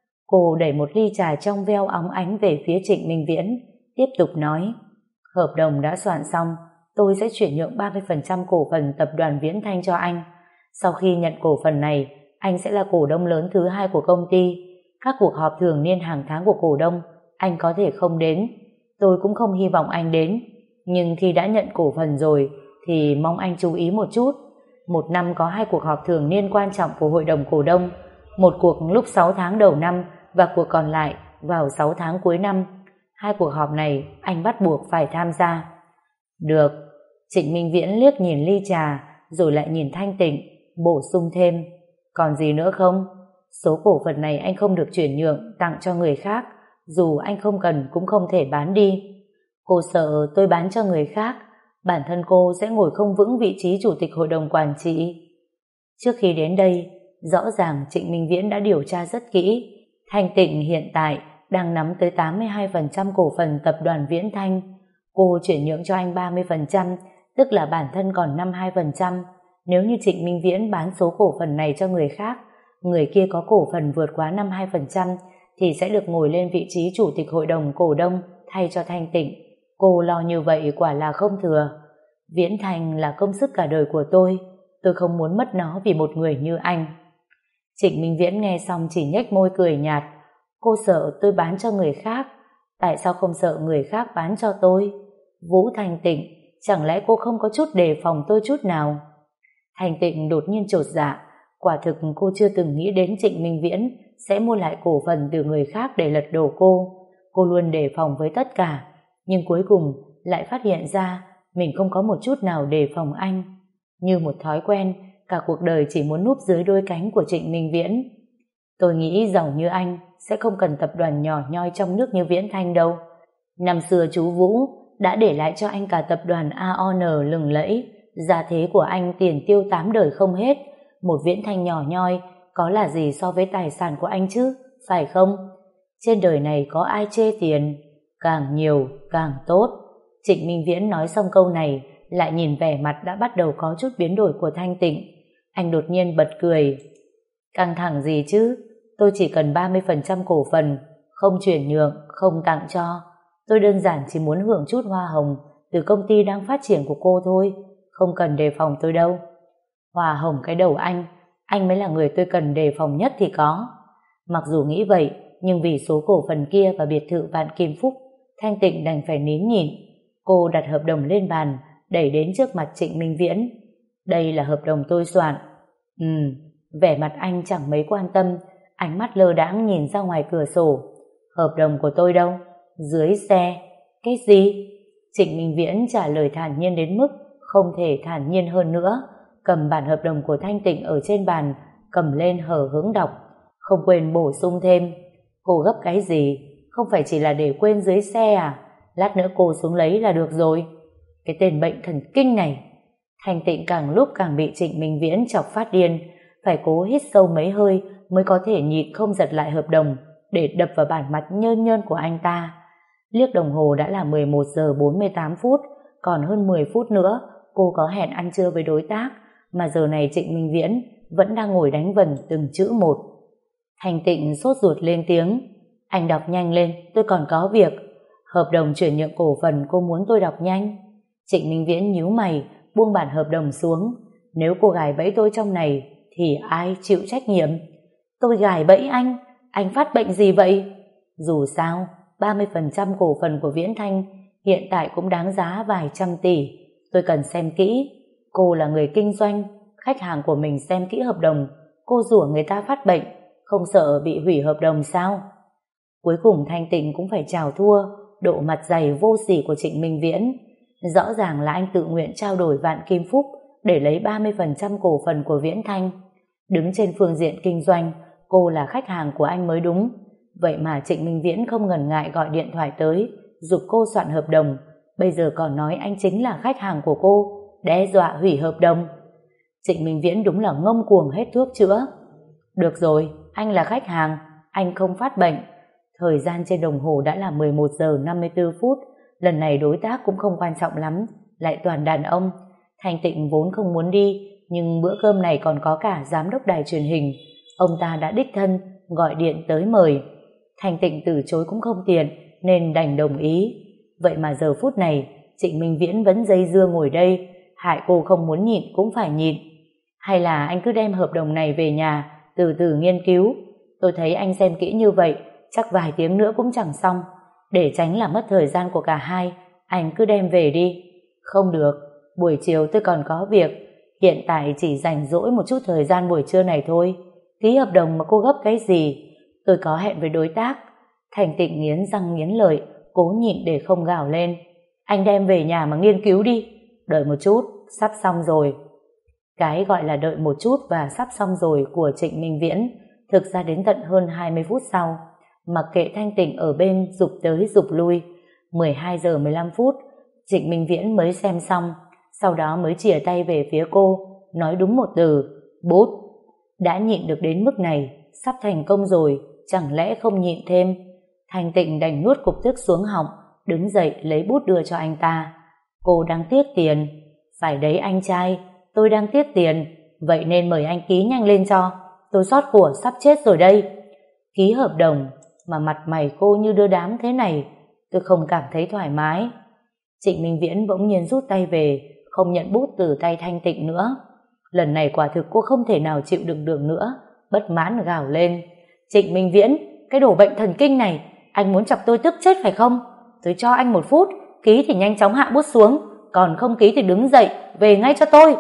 Cô đẩy một ly trà trong veo óng ánh về phía Trịnh Minh Viễn, tiếp tục nói: Hợp đồng đã soạn xong, tôi sẽ chuyển nhượng ba mươi phần trăm cổ phần tập đoàn Viễn Thanh cho anh. Sau khi nhận cổ phần này, anh sẽ là cổ đông lớn thứ hai của công ty. Các cuộc họp thường niên hàng tháng của cổ đông, anh có thể không đến. Tôi cũng không hy vọng anh đến. Nhưng khi đã nhận cổ phần rồi, thì mong anh chú ý một chút. Một năm có hai cuộc họp thường niên quan trọng của hội đồng cổ đông. Một cuộc lúc sáu tháng đầu năm và cuộc còn lại vào sáu tháng cuối năm. Hai cuộc họp này anh bắt buộc phải tham gia. Được. Trịnh Minh Viễn liếc nhìn ly trà rồi lại nhìn Thanh Tịnh, bổ sung thêm: Còn gì nữa không? Số cổ phần này anh không được chuyển nhượng tặng cho người khác, dù anh không cần cũng không thể bán đi. Cô sợ tôi bán cho người khác, bản thân cô sẽ ngồi không vững vị trí chủ tịch hội đồng quản trị. Trước khi đến đây, rõ ràng Trịnh Minh Viễn đã điều tra rất kỹ. Thanh Tịnh hiện tại đang nắm tới tám mươi hai phần trăm cổ phần tập đoàn Viễn Thanh. Cô chuyển nhượng cho anh ba mươi phần trăm, tức là bản thân còn năm mươi hai phần trăm. Nếu như Trịnh Minh Viễn bán số cổ phần này cho người khác, người kia có cổ phần vượt quá năm mươi hai phần trăm thì sẽ được ngồi lên vị trí chủ tịch hội đồng cổ đông thay cho Thanh Tịnh. Cô lo như vậy quả là không thừa. Viễn Thanh là công sức cả đời của tôi, tôi không muốn mất nó vì một người như anh. Trịnh Minh Viễn nghe xong chỉ nhếch môi cười nhạt. Cô sợ tôi bán cho người khác, tại sao không sợ người khác bán cho tôi? Vũ Thanh Tịnh, chẳng lẽ cô không có chút đề phòng tôi chút nào? Thanh Tịnh đột nhiên chột dạ. Quả thực cô chưa từng nghĩ đến Trịnh Minh Viễn sẽ mua lại cổ phần từ người khác để lật đổ cô. Cô luôn đề phòng với tất cả, nhưng cuối cùng lại phát hiện ra mình không có một chút nào đề phòng anh. Như một thói quen, cả cuộc đời chỉ muốn núp dưới đôi cánh của Trịnh Minh Viễn. Tôi nghĩ giàu như anh sẽ không cần tập đoàn nhỏ nhoi trong nước như Viễn Thanh đâu. Năm xưa chú Vũ đã để lại cho anh cả tập đoàn a o en lừng lẫy, gia thế của anh tiền tiêu tám đời không hết. Một Viễn Thanh nhỏ nhoi có là gì so với tài sản của anh chứ, phải không? Trên đời này có ai chê tiền, càng nhiều càng tốt. Trịnh Minh Viễn nói xong câu này lại nhìn vẻ mặt đã bắt đầu có chút biến đổi của Thanh Tịnh. Anh đột nhiên bật cười. Căng thẳng gì chứ, tôi chỉ cần ba mươi phần trăm cổ phần, không chuyển nhượng, không tặng cho. Tôi đơn giản chỉ muốn hưởng chút hoa hồng từ công ty đang phát triển của cô thôi, không cần đề phòng tôi đâu. Hoa hồng cái đầu anh, anh mới là người tôi cần đề phòng nhất thì có. Mặc dù nghĩ vậy, nhưng vì số cổ phần kia và biệt thự Vạn Kim Phúc, Thanh Tịnh đành phải nín nhịn. Cô đặt hợp đồng lên bàn, đẩy đến trước mặt Trịnh Minh Viễn. Đây là hợp đồng tôi soạn. Ừ, vẻ mặt anh chẳng mấy quan tâm, ánh mắt lơ đãng nhìn ra ngoài cửa sổ. Hợp đồng của tôi đâu? Dưới xe. Cái gì? Trịnh Minh Viễn trả lời thản nhiên đến mức không thể thản nhiên hơn nữa, cầm bản hợp đồng của Thanh Tịnh ở trên bàn, cầm lên hở hững đọc, không quên bổ sung thêm. Cô gấp cái gì? Không phải chỉ là để quên dưới xe à? Lát nữa cô xuống lấy là được rồi. Cái tên bệnh thần kinh này. Thanh Tịnh càng lúc càng bị Trịnh Minh Viễn chọc phát điên, phải cố hít sâu mấy hơi mới có thể nhịn không giật lại hợp đồng để đập vào bản mặt nhơn nhơn của anh ta. Liếc đồng hồ đã là mười một giờ bốn mươi tám phút, còn hơn mười phút nữa cô có hẹn ăn trưa với đối tác, mà giờ này Trịnh Minh Viễn vẫn đang ngồi đánh vần từng chữ một. Thanh Tịnh sốt ruột lên tiếng. Anh đọc nhanh lên, tôi còn có việc. Hợp đồng chuyển nhượng cổ phần cô muốn tôi đọc nhanh? Trịnh Minh Viễn nhíu mày, buông bản hợp đồng xuống. Nếu cô gài bẫy tôi trong này thì ai chịu trách nhiệm? Tôi gài bẫy anh? Anh phát bệnh gì vậy? Dù sao ba mươi phần trăm cổ phần của Viễn Thanh hiện tại cũng đáng giá vài trăm tỷ. Tôi cần xem kỹ. Cô là người kinh doanh, khách hàng của mình xem kỹ hợp đồng, cô rủa người ta phát bệnh, không sợ bị hủy hợp đồng sao? Cuối cùng Thanh Tịnh cũng phải chào thua độ mặt dày vô sỉ của Trịnh Minh Viễn. Rõ ràng là anh tự nguyện trao đổi vạn kim phúc để lấy ba mươi phần trăm cổ phần của Viễn Thanh. Đứng trên phương diện kinh doanh, cô là khách hàng của anh mới đúng. Vậy mà Trịnh Minh Viễn không ngần ngại gọi điện thoại tới giục cô soạn hợp đồng, bây giờ còn nói anh chính là khách hàng của cô, đe dọa hủy hợp đồng. Trịnh Minh Viễn đúng là ngông cuồng hết thuốc chữa. Được rồi, anh là khách hàng, anh không phát bệnh. Thời gian trên đồng hồ đã là mười một giờ năm mươi tư phút. Lần này đối tác cũng không quan trọng lắm, lại toàn đàn ông. Thanh Tịnh vốn không muốn đi, nhưng bữa cơm này còn có cả giám đốc đài truyền hình. Ông ta đã đích thân gọi điện tới mời. Thanh Tịnh từ chối cũng không tiện, nên đành đồng ý. Vậy mà giờ phút này Trịnh Minh Viễn vẫn dây dưa ngồi đây, hại cô không muốn nhịn cũng phải nhịn. Hay là anh cứ đem hợp đồng này về nhà từ từ nghiên cứu? Tôi thấy anh xem kỹ như vậy chắc vài tiếng nữa cũng chẳng xong. Để tránh làm mất thời gian của cả hai, anh cứ đem về đi. Không được, buổi chiều tôi còn có việc, hiện tại chỉ rảnh rỗi một chút thời gian buổi trưa này thôi. Ký hợp đồng mà cô gấp cái gì? Tôi có hẹn với đối tác. Thanh Tịnh nghiến răng nghiến lợi, cố nhịn để không gào lên. Anh đem về nhà mà nghiên cứu đi. Đợi một chút, sắp xong rồi. Cái gọi là đợi một chút và sắp xong rồi của Trịnh Minh Viễn thực ra đến tận hơn hai mươi phút sau. Mặc kệ Thanh Tịnh ở bên giục tới giục lui, mười hai giờ mười lăm phút Trịnh Minh Viễn mới xem xong, sau đó mới chìa tay về phía cô, nói đúng một từ: bút. Đã nhịn được đến mức này, sắp thành công rồi, chẳng lẽ không nhịn thêm? Thanh Tịnh đành nuốt cục tức xuống họng, đứng dậy lấy bút đưa cho anh ta. Cô đang tiếc tiền. Phải đấy anh trai, tôi đang tiếc tiền, vậy nên mời anh ký nhanh lên cho, tôi xót của sắp chết rồi đây. Ký hợp đồng mà mặt mày cô như đưa đám thế này, tôi không cảm thấy thoải mái. Trịnh Minh Viễn bỗng nhiên rút tay về, không nhận bút từ tay Thanh Tịnh nữa. Lần này quả thực cô không thể nào chịu đựng được nữa, bất mãn gào lên. Trịnh Minh Viễn, cái đồ bệnh thần kinh này, anh muốn chọc tôi tức chết phải không? Tôi cho anh một phút, ký thì nhanh chóng hạ bút xuống, còn không ký thì đứng dậy, về ngay cho tôi.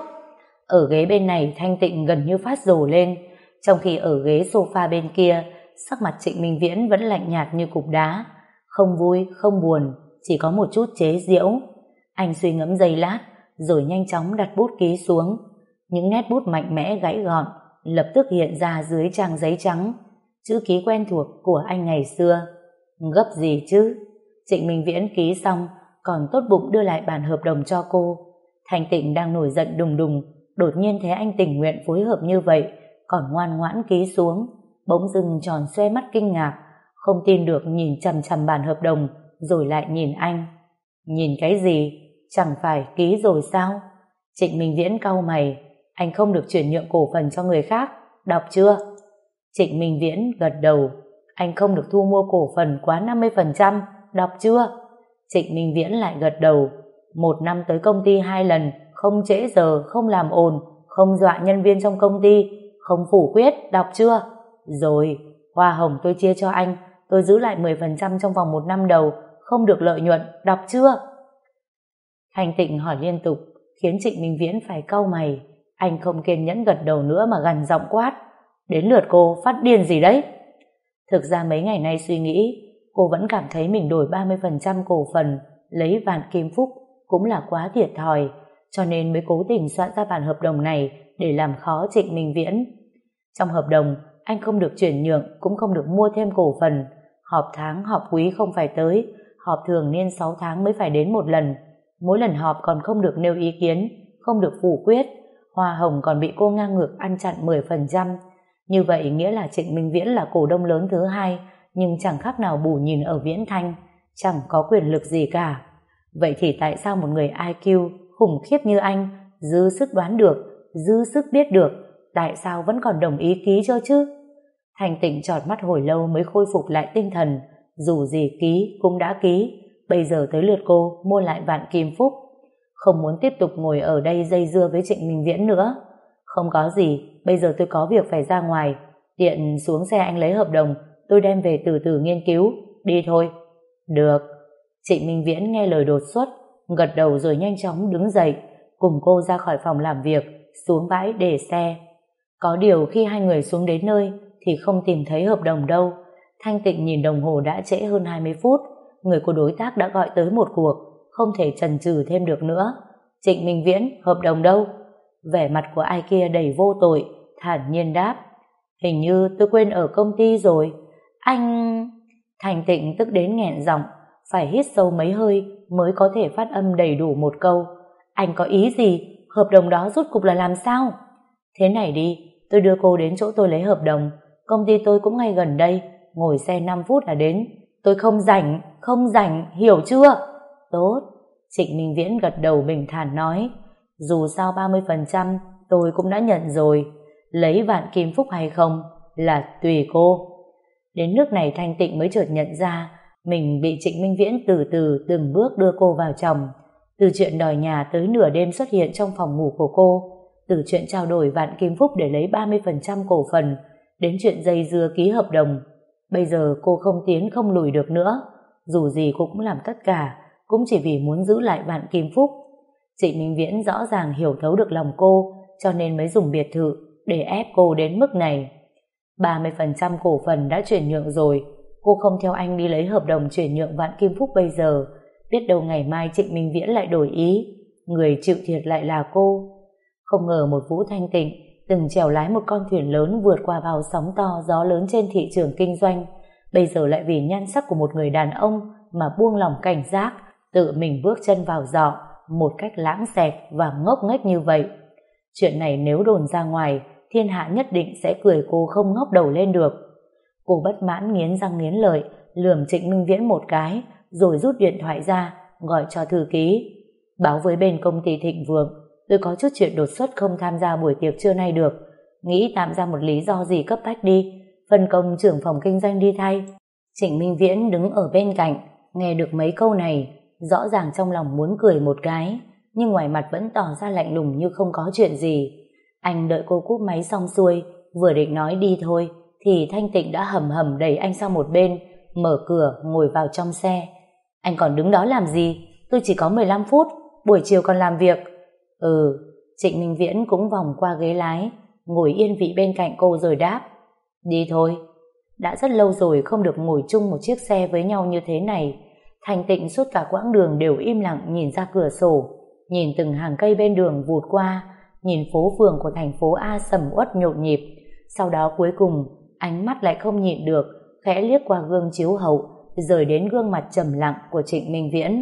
Ở ghế bên này Thanh Tịnh gần như phát rồ lên, trong khi ở ghế sofa bên kia, sắc mặt Trịnh Minh Viễn vẫn lạnh nhạt như cục đá, không vui, không buồn, chỉ có một chút chế giễu. Anh suy ngẫm giây lát, rồi nhanh chóng đặt bút ký xuống. Những nét bút mạnh mẽ gãy gọn lập tức hiện ra dưới trang giấy trắng, chữ ký quen thuộc của anh ngày xưa. Gấp gì chứ? Trịnh Minh Viễn ký xong, còn tốt bụng đưa lại bản hợp đồng cho cô. Thanh Tịnh đang nổi giận đùng đùng, đột nhiên thấy anh tình nguyện phối hợp như vậy, còn ngoan ngoãn ký xuống, bỗng dưng tròn xoe mắt kinh ngạc, không tin được nhìn chằm chằm bản hợp đồng, rồi lại nhìn anh. Nhìn cái gì? Chẳng phải ký rồi sao? Trịnh Minh Viễn cau mày. Anh không được chuyển nhượng cổ phần cho người khác, đọc chưa? Trịnh Minh Viễn gật đầu. Anh không được thu mua cổ phần quá năm mươi phần trăm, đọc chưa? Trịnh Minh Viễn lại gật đầu. Một năm tới công ty hai lần, không trễ giờ, không làm ồn, không dọa nhân viên trong công ty, không phủ quyết, đọc chưa? Rồi, hoa hồng tôi chia cho anh, tôi giữ lại mười phần trăm trong vòng một năm đầu, không được lợi nhuận, đọc chưa? Thanh Tịnh hỏi liên tục, khiến Trịnh Minh Viễn phải cau mày. Anh không kiên nhẫn gật đầu nữa mà gằn giọng quát. Đến lượt cô phát điên gì đấy? Thực ra mấy ngày nay suy nghĩ, cô vẫn cảm thấy mình đổi ba mươi phần trăm cổ phần lấy Vạn Kim Phúc cũng là quá thiệt thòi, cho nên mới cố tình soạn ra bản hợp đồng này để làm khó Trịnh Minh Viễn. Trong hợp đồng, anh không được chuyển nhượng, cũng không được mua thêm cổ phần. Họp tháng, họp quý không phải tới, họp thường niên sáu tháng mới phải đến một lần. Mỗi lần họp còn không được nêu ý kiến, không được phủ quyết. Hoa hồng còn bị cô ngang ngược ăn chặn mười phần trăm. Như vậy nghĩa là Trịnh Minh Viễn là cổ đông lớn thứ hai, nhưng chẳng khác nào bù nhìn ở Viễn Thanh, chẳng có quyền lực gì cả. Vậy thì tại sao một người i kiu khủng khiếp như anh, dư sức đoán được, dư sức biết được, tại sao vẫn còn đồng ý ký cho chứ? Thanh Tịnh tròn mắt hồi lâu mới khôi phục lại tinh thần, dù gì ký cũng đã ký, bây giờ tới lượt cô mua lại Vạn Kim Phúc. Không muốn tiếp tục ngồi ở đây dây dưa với Trịnh Minh Viễn nữa. Không có gì, bây giờ tôi có việc phải ra ngoài, tiện xuống xe anh lấy hợp đồng, tôi đem về từ từ nghiên cứu, đi thôi. Được. Trịnh Minh Viễn nghe lời đột xuất, gật đầu rồi nhanh chóng đứng dậy, cùng cô ra khỏi phòng làm việc, xuống bãi để xe. Có điều khi hai người xuống đến nơi thì không tìm thấy hợp đồng đâu. Thanh Tịnh nhìn đồng hồ đã trễ hơn hai mươi phút, người của đối tác đã gọi tới một cuộc, không thể chần chừ thêm được nữa. Trịnh Minh Viễn, hợp đồng đâu? Vẻ mặt của ai kia đầy vô tội, thản nhiên đáp, hình như tôi quên ở công ty rồi. Anh... Thanh Tịnh tức đến nghẹn giọng, phải hít sâu mấy hơi mới có thể phát âm đầy đủ một câu. Anh có ý gì? Hợp đồng đó rốt cục là làm sao? Thế này đi, tôi đưa cô đến chỗ tôi lấy hợp đồng, công ty tôi cũng ngay gần đây, ngồi xe năm phút là đến. Tôi không rảnh, không rảnh, hiểu chưa? Tốt. Trịnh Minh Viễn gật đầu bình thản nói, dù sao ba mươi phần trăm tôi cũng đã nhận rồi, lấy Vạn Kim Phúc hay không là tùy cô. Đến nước này Thanh Tịnh mới chợt nhận ra mình bị Trịnh Minh Viễn từ từ từng bước đưa cô vào chồng. Từ chuyện đòi nhà tới nửa đêm xuất hiện trong phòng ngủ của cô, từ chuyện trao đổi Vạn Kim Phúc để lấy ba mươi phần trăm cổ phần, đến chuyện dây dưa ký hợp đồng. Bây giờ cô không tiến không lùi được nữa, dù gì cô cũng làm tất cả, cũng chỉ vì muốn giữ lại Vạn Kim Phúc. Trịnh Minh Viễn rõ ràng hiểu thấu được lòng cô, cho nên mới dùng biệt thự để ép cô đến mức này. ba mươi phần trăm cổ phần đã chuyển nhượng rồi, cô không theo anh đi lấy hợp đồng chuyển nhượng Vạn Kim Phúc bây giờ, biết đâu ngày mai Trịnh Minh Viễn lại đổi ý, người chịu thiệt lại là cô. Không ngờ một Vũ Thanh Tịnh từng chèo lái một con thuyền lớn vượt qua bao sóng to gió lớn trên thị trường kinh doanh, bây giờ lại vì nhan sắc của một người đàn ông mà buông lòng cảnh giác, tự mình bước chân vào giỏ một cách lãng xẹt và ngốc nghếch như vậy. Chuyện này nếu đồn ra ngoài, thiên hạ nhất định sẽ cười cô không ngóc đầu lên được. Cô bất mãn nghiến răng nghiến lợi, lườm Trịnh Minh Viễn một cái, rồi rút điện thoại ra, gọi cho thư ký. Báo với bên công ty Thịnh Vượng, tôi có chút chuyện đột xuất không tham gia buổi tiệc trưa nay được. Nghĩ tạm ra một lý do gì cấp bách đi, phân công trưởng phòng kinh doanh đi thay. Trịnh Minh Viễn đứng ở bên cạnh, nghe được mấy câu này, rõ ràng trong lòng muốn cười một cái, nhưng ngoài mặt vẫn tỏ ra lạnh lùng như không có chuyện gì. Anh đợi cô cúp máy xong xuôi, vừa định nói đi thôi, thì Thanh Tịnh đã hầm hầm đẩy anh sang một bên, mở cửa ngồi vào trong xe. Anh còn đứng đó làm gì? Tôi chỉ có mười lăm phút, buổi chiều còn làm việc. Ừ. Trịnh Minh Viễn cũng vòng qua ghế lái, ngồi yên vị bên cạnh cô rồi đáp, đi thôi. Đã rất lâu rồi không được ngồi chung một chiếc xe với nhau như thế này. Thanh Tịnh suốt cả quãng đường đều im lặng nhìn ra cửa sổ, nhìn từng hàng cây bên đường vụt qua, nhìn phố phường của thành phố A sầm uất nhộn nhịp. Sau đó cuối cùng ánh mắt lại không nhịn được, khẽ liếc qua gương chiếu hậu, rời đến gương mặt trầm lặng của Trịnh Minh Viễn.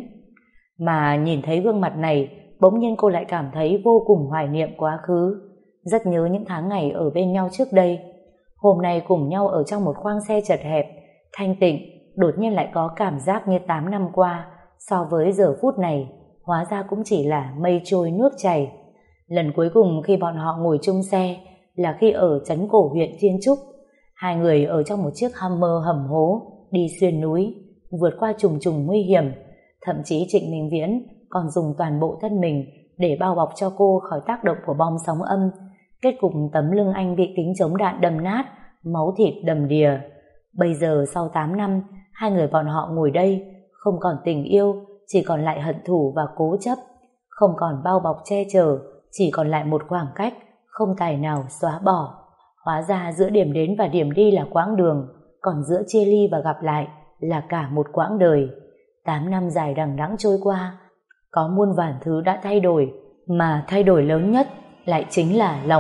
Mà nhìn thấy gương mặt này, bỗng nhiên cô lại cảm thấy vô cùng hoài niệm quá khứ, rất nhớ những tháng ngày ở bên nhau trước đây. Hôm nay cùng nhau ở trong một khoang xe chật hẹp, Thanh Tịnh đột nhiên lại có cảm giác như tám năm qua, so với giờ phút này, hóa ra cũng chỉ là mây trôi nước chảy. Lần cuối cùng khi bọn họ ngồi chung xe là khi ở trấn cổ huyện Thiên Trúc. Hai người ở trong một chiếc Hummer hầm hố, đi xuyên núi, vượt qua trùng trùng nguy hiểm. Thậm chí Trịnh Minh Viễn còn dùng toàn bộ thân mình để bao bọc cho cô khỏi tác động của bom sóng âm. Kết cục tấm lưng anh bị kính chống đạn đâm nát, máu thịt đầm đìa. Bây giờ sau tám năm, hai người bọn họ ngồi đây, không còn tình yêu, chỉ còn lại hận thù và cố chấp. Không còn bao bọc che chở, chỉ còn lại một khoảng cách, không tài nào xóa bỏ. Hóa ra giữa điểm đến và điểm đi là quãng đường, còn giữa chia ly và gặp lại là cả một quãng đời. Tám năm dài đằng đẵng trôi qua, có muôn vàn thứ đã thay đổi, mà thay đổi lớn nhất lại chính là lòng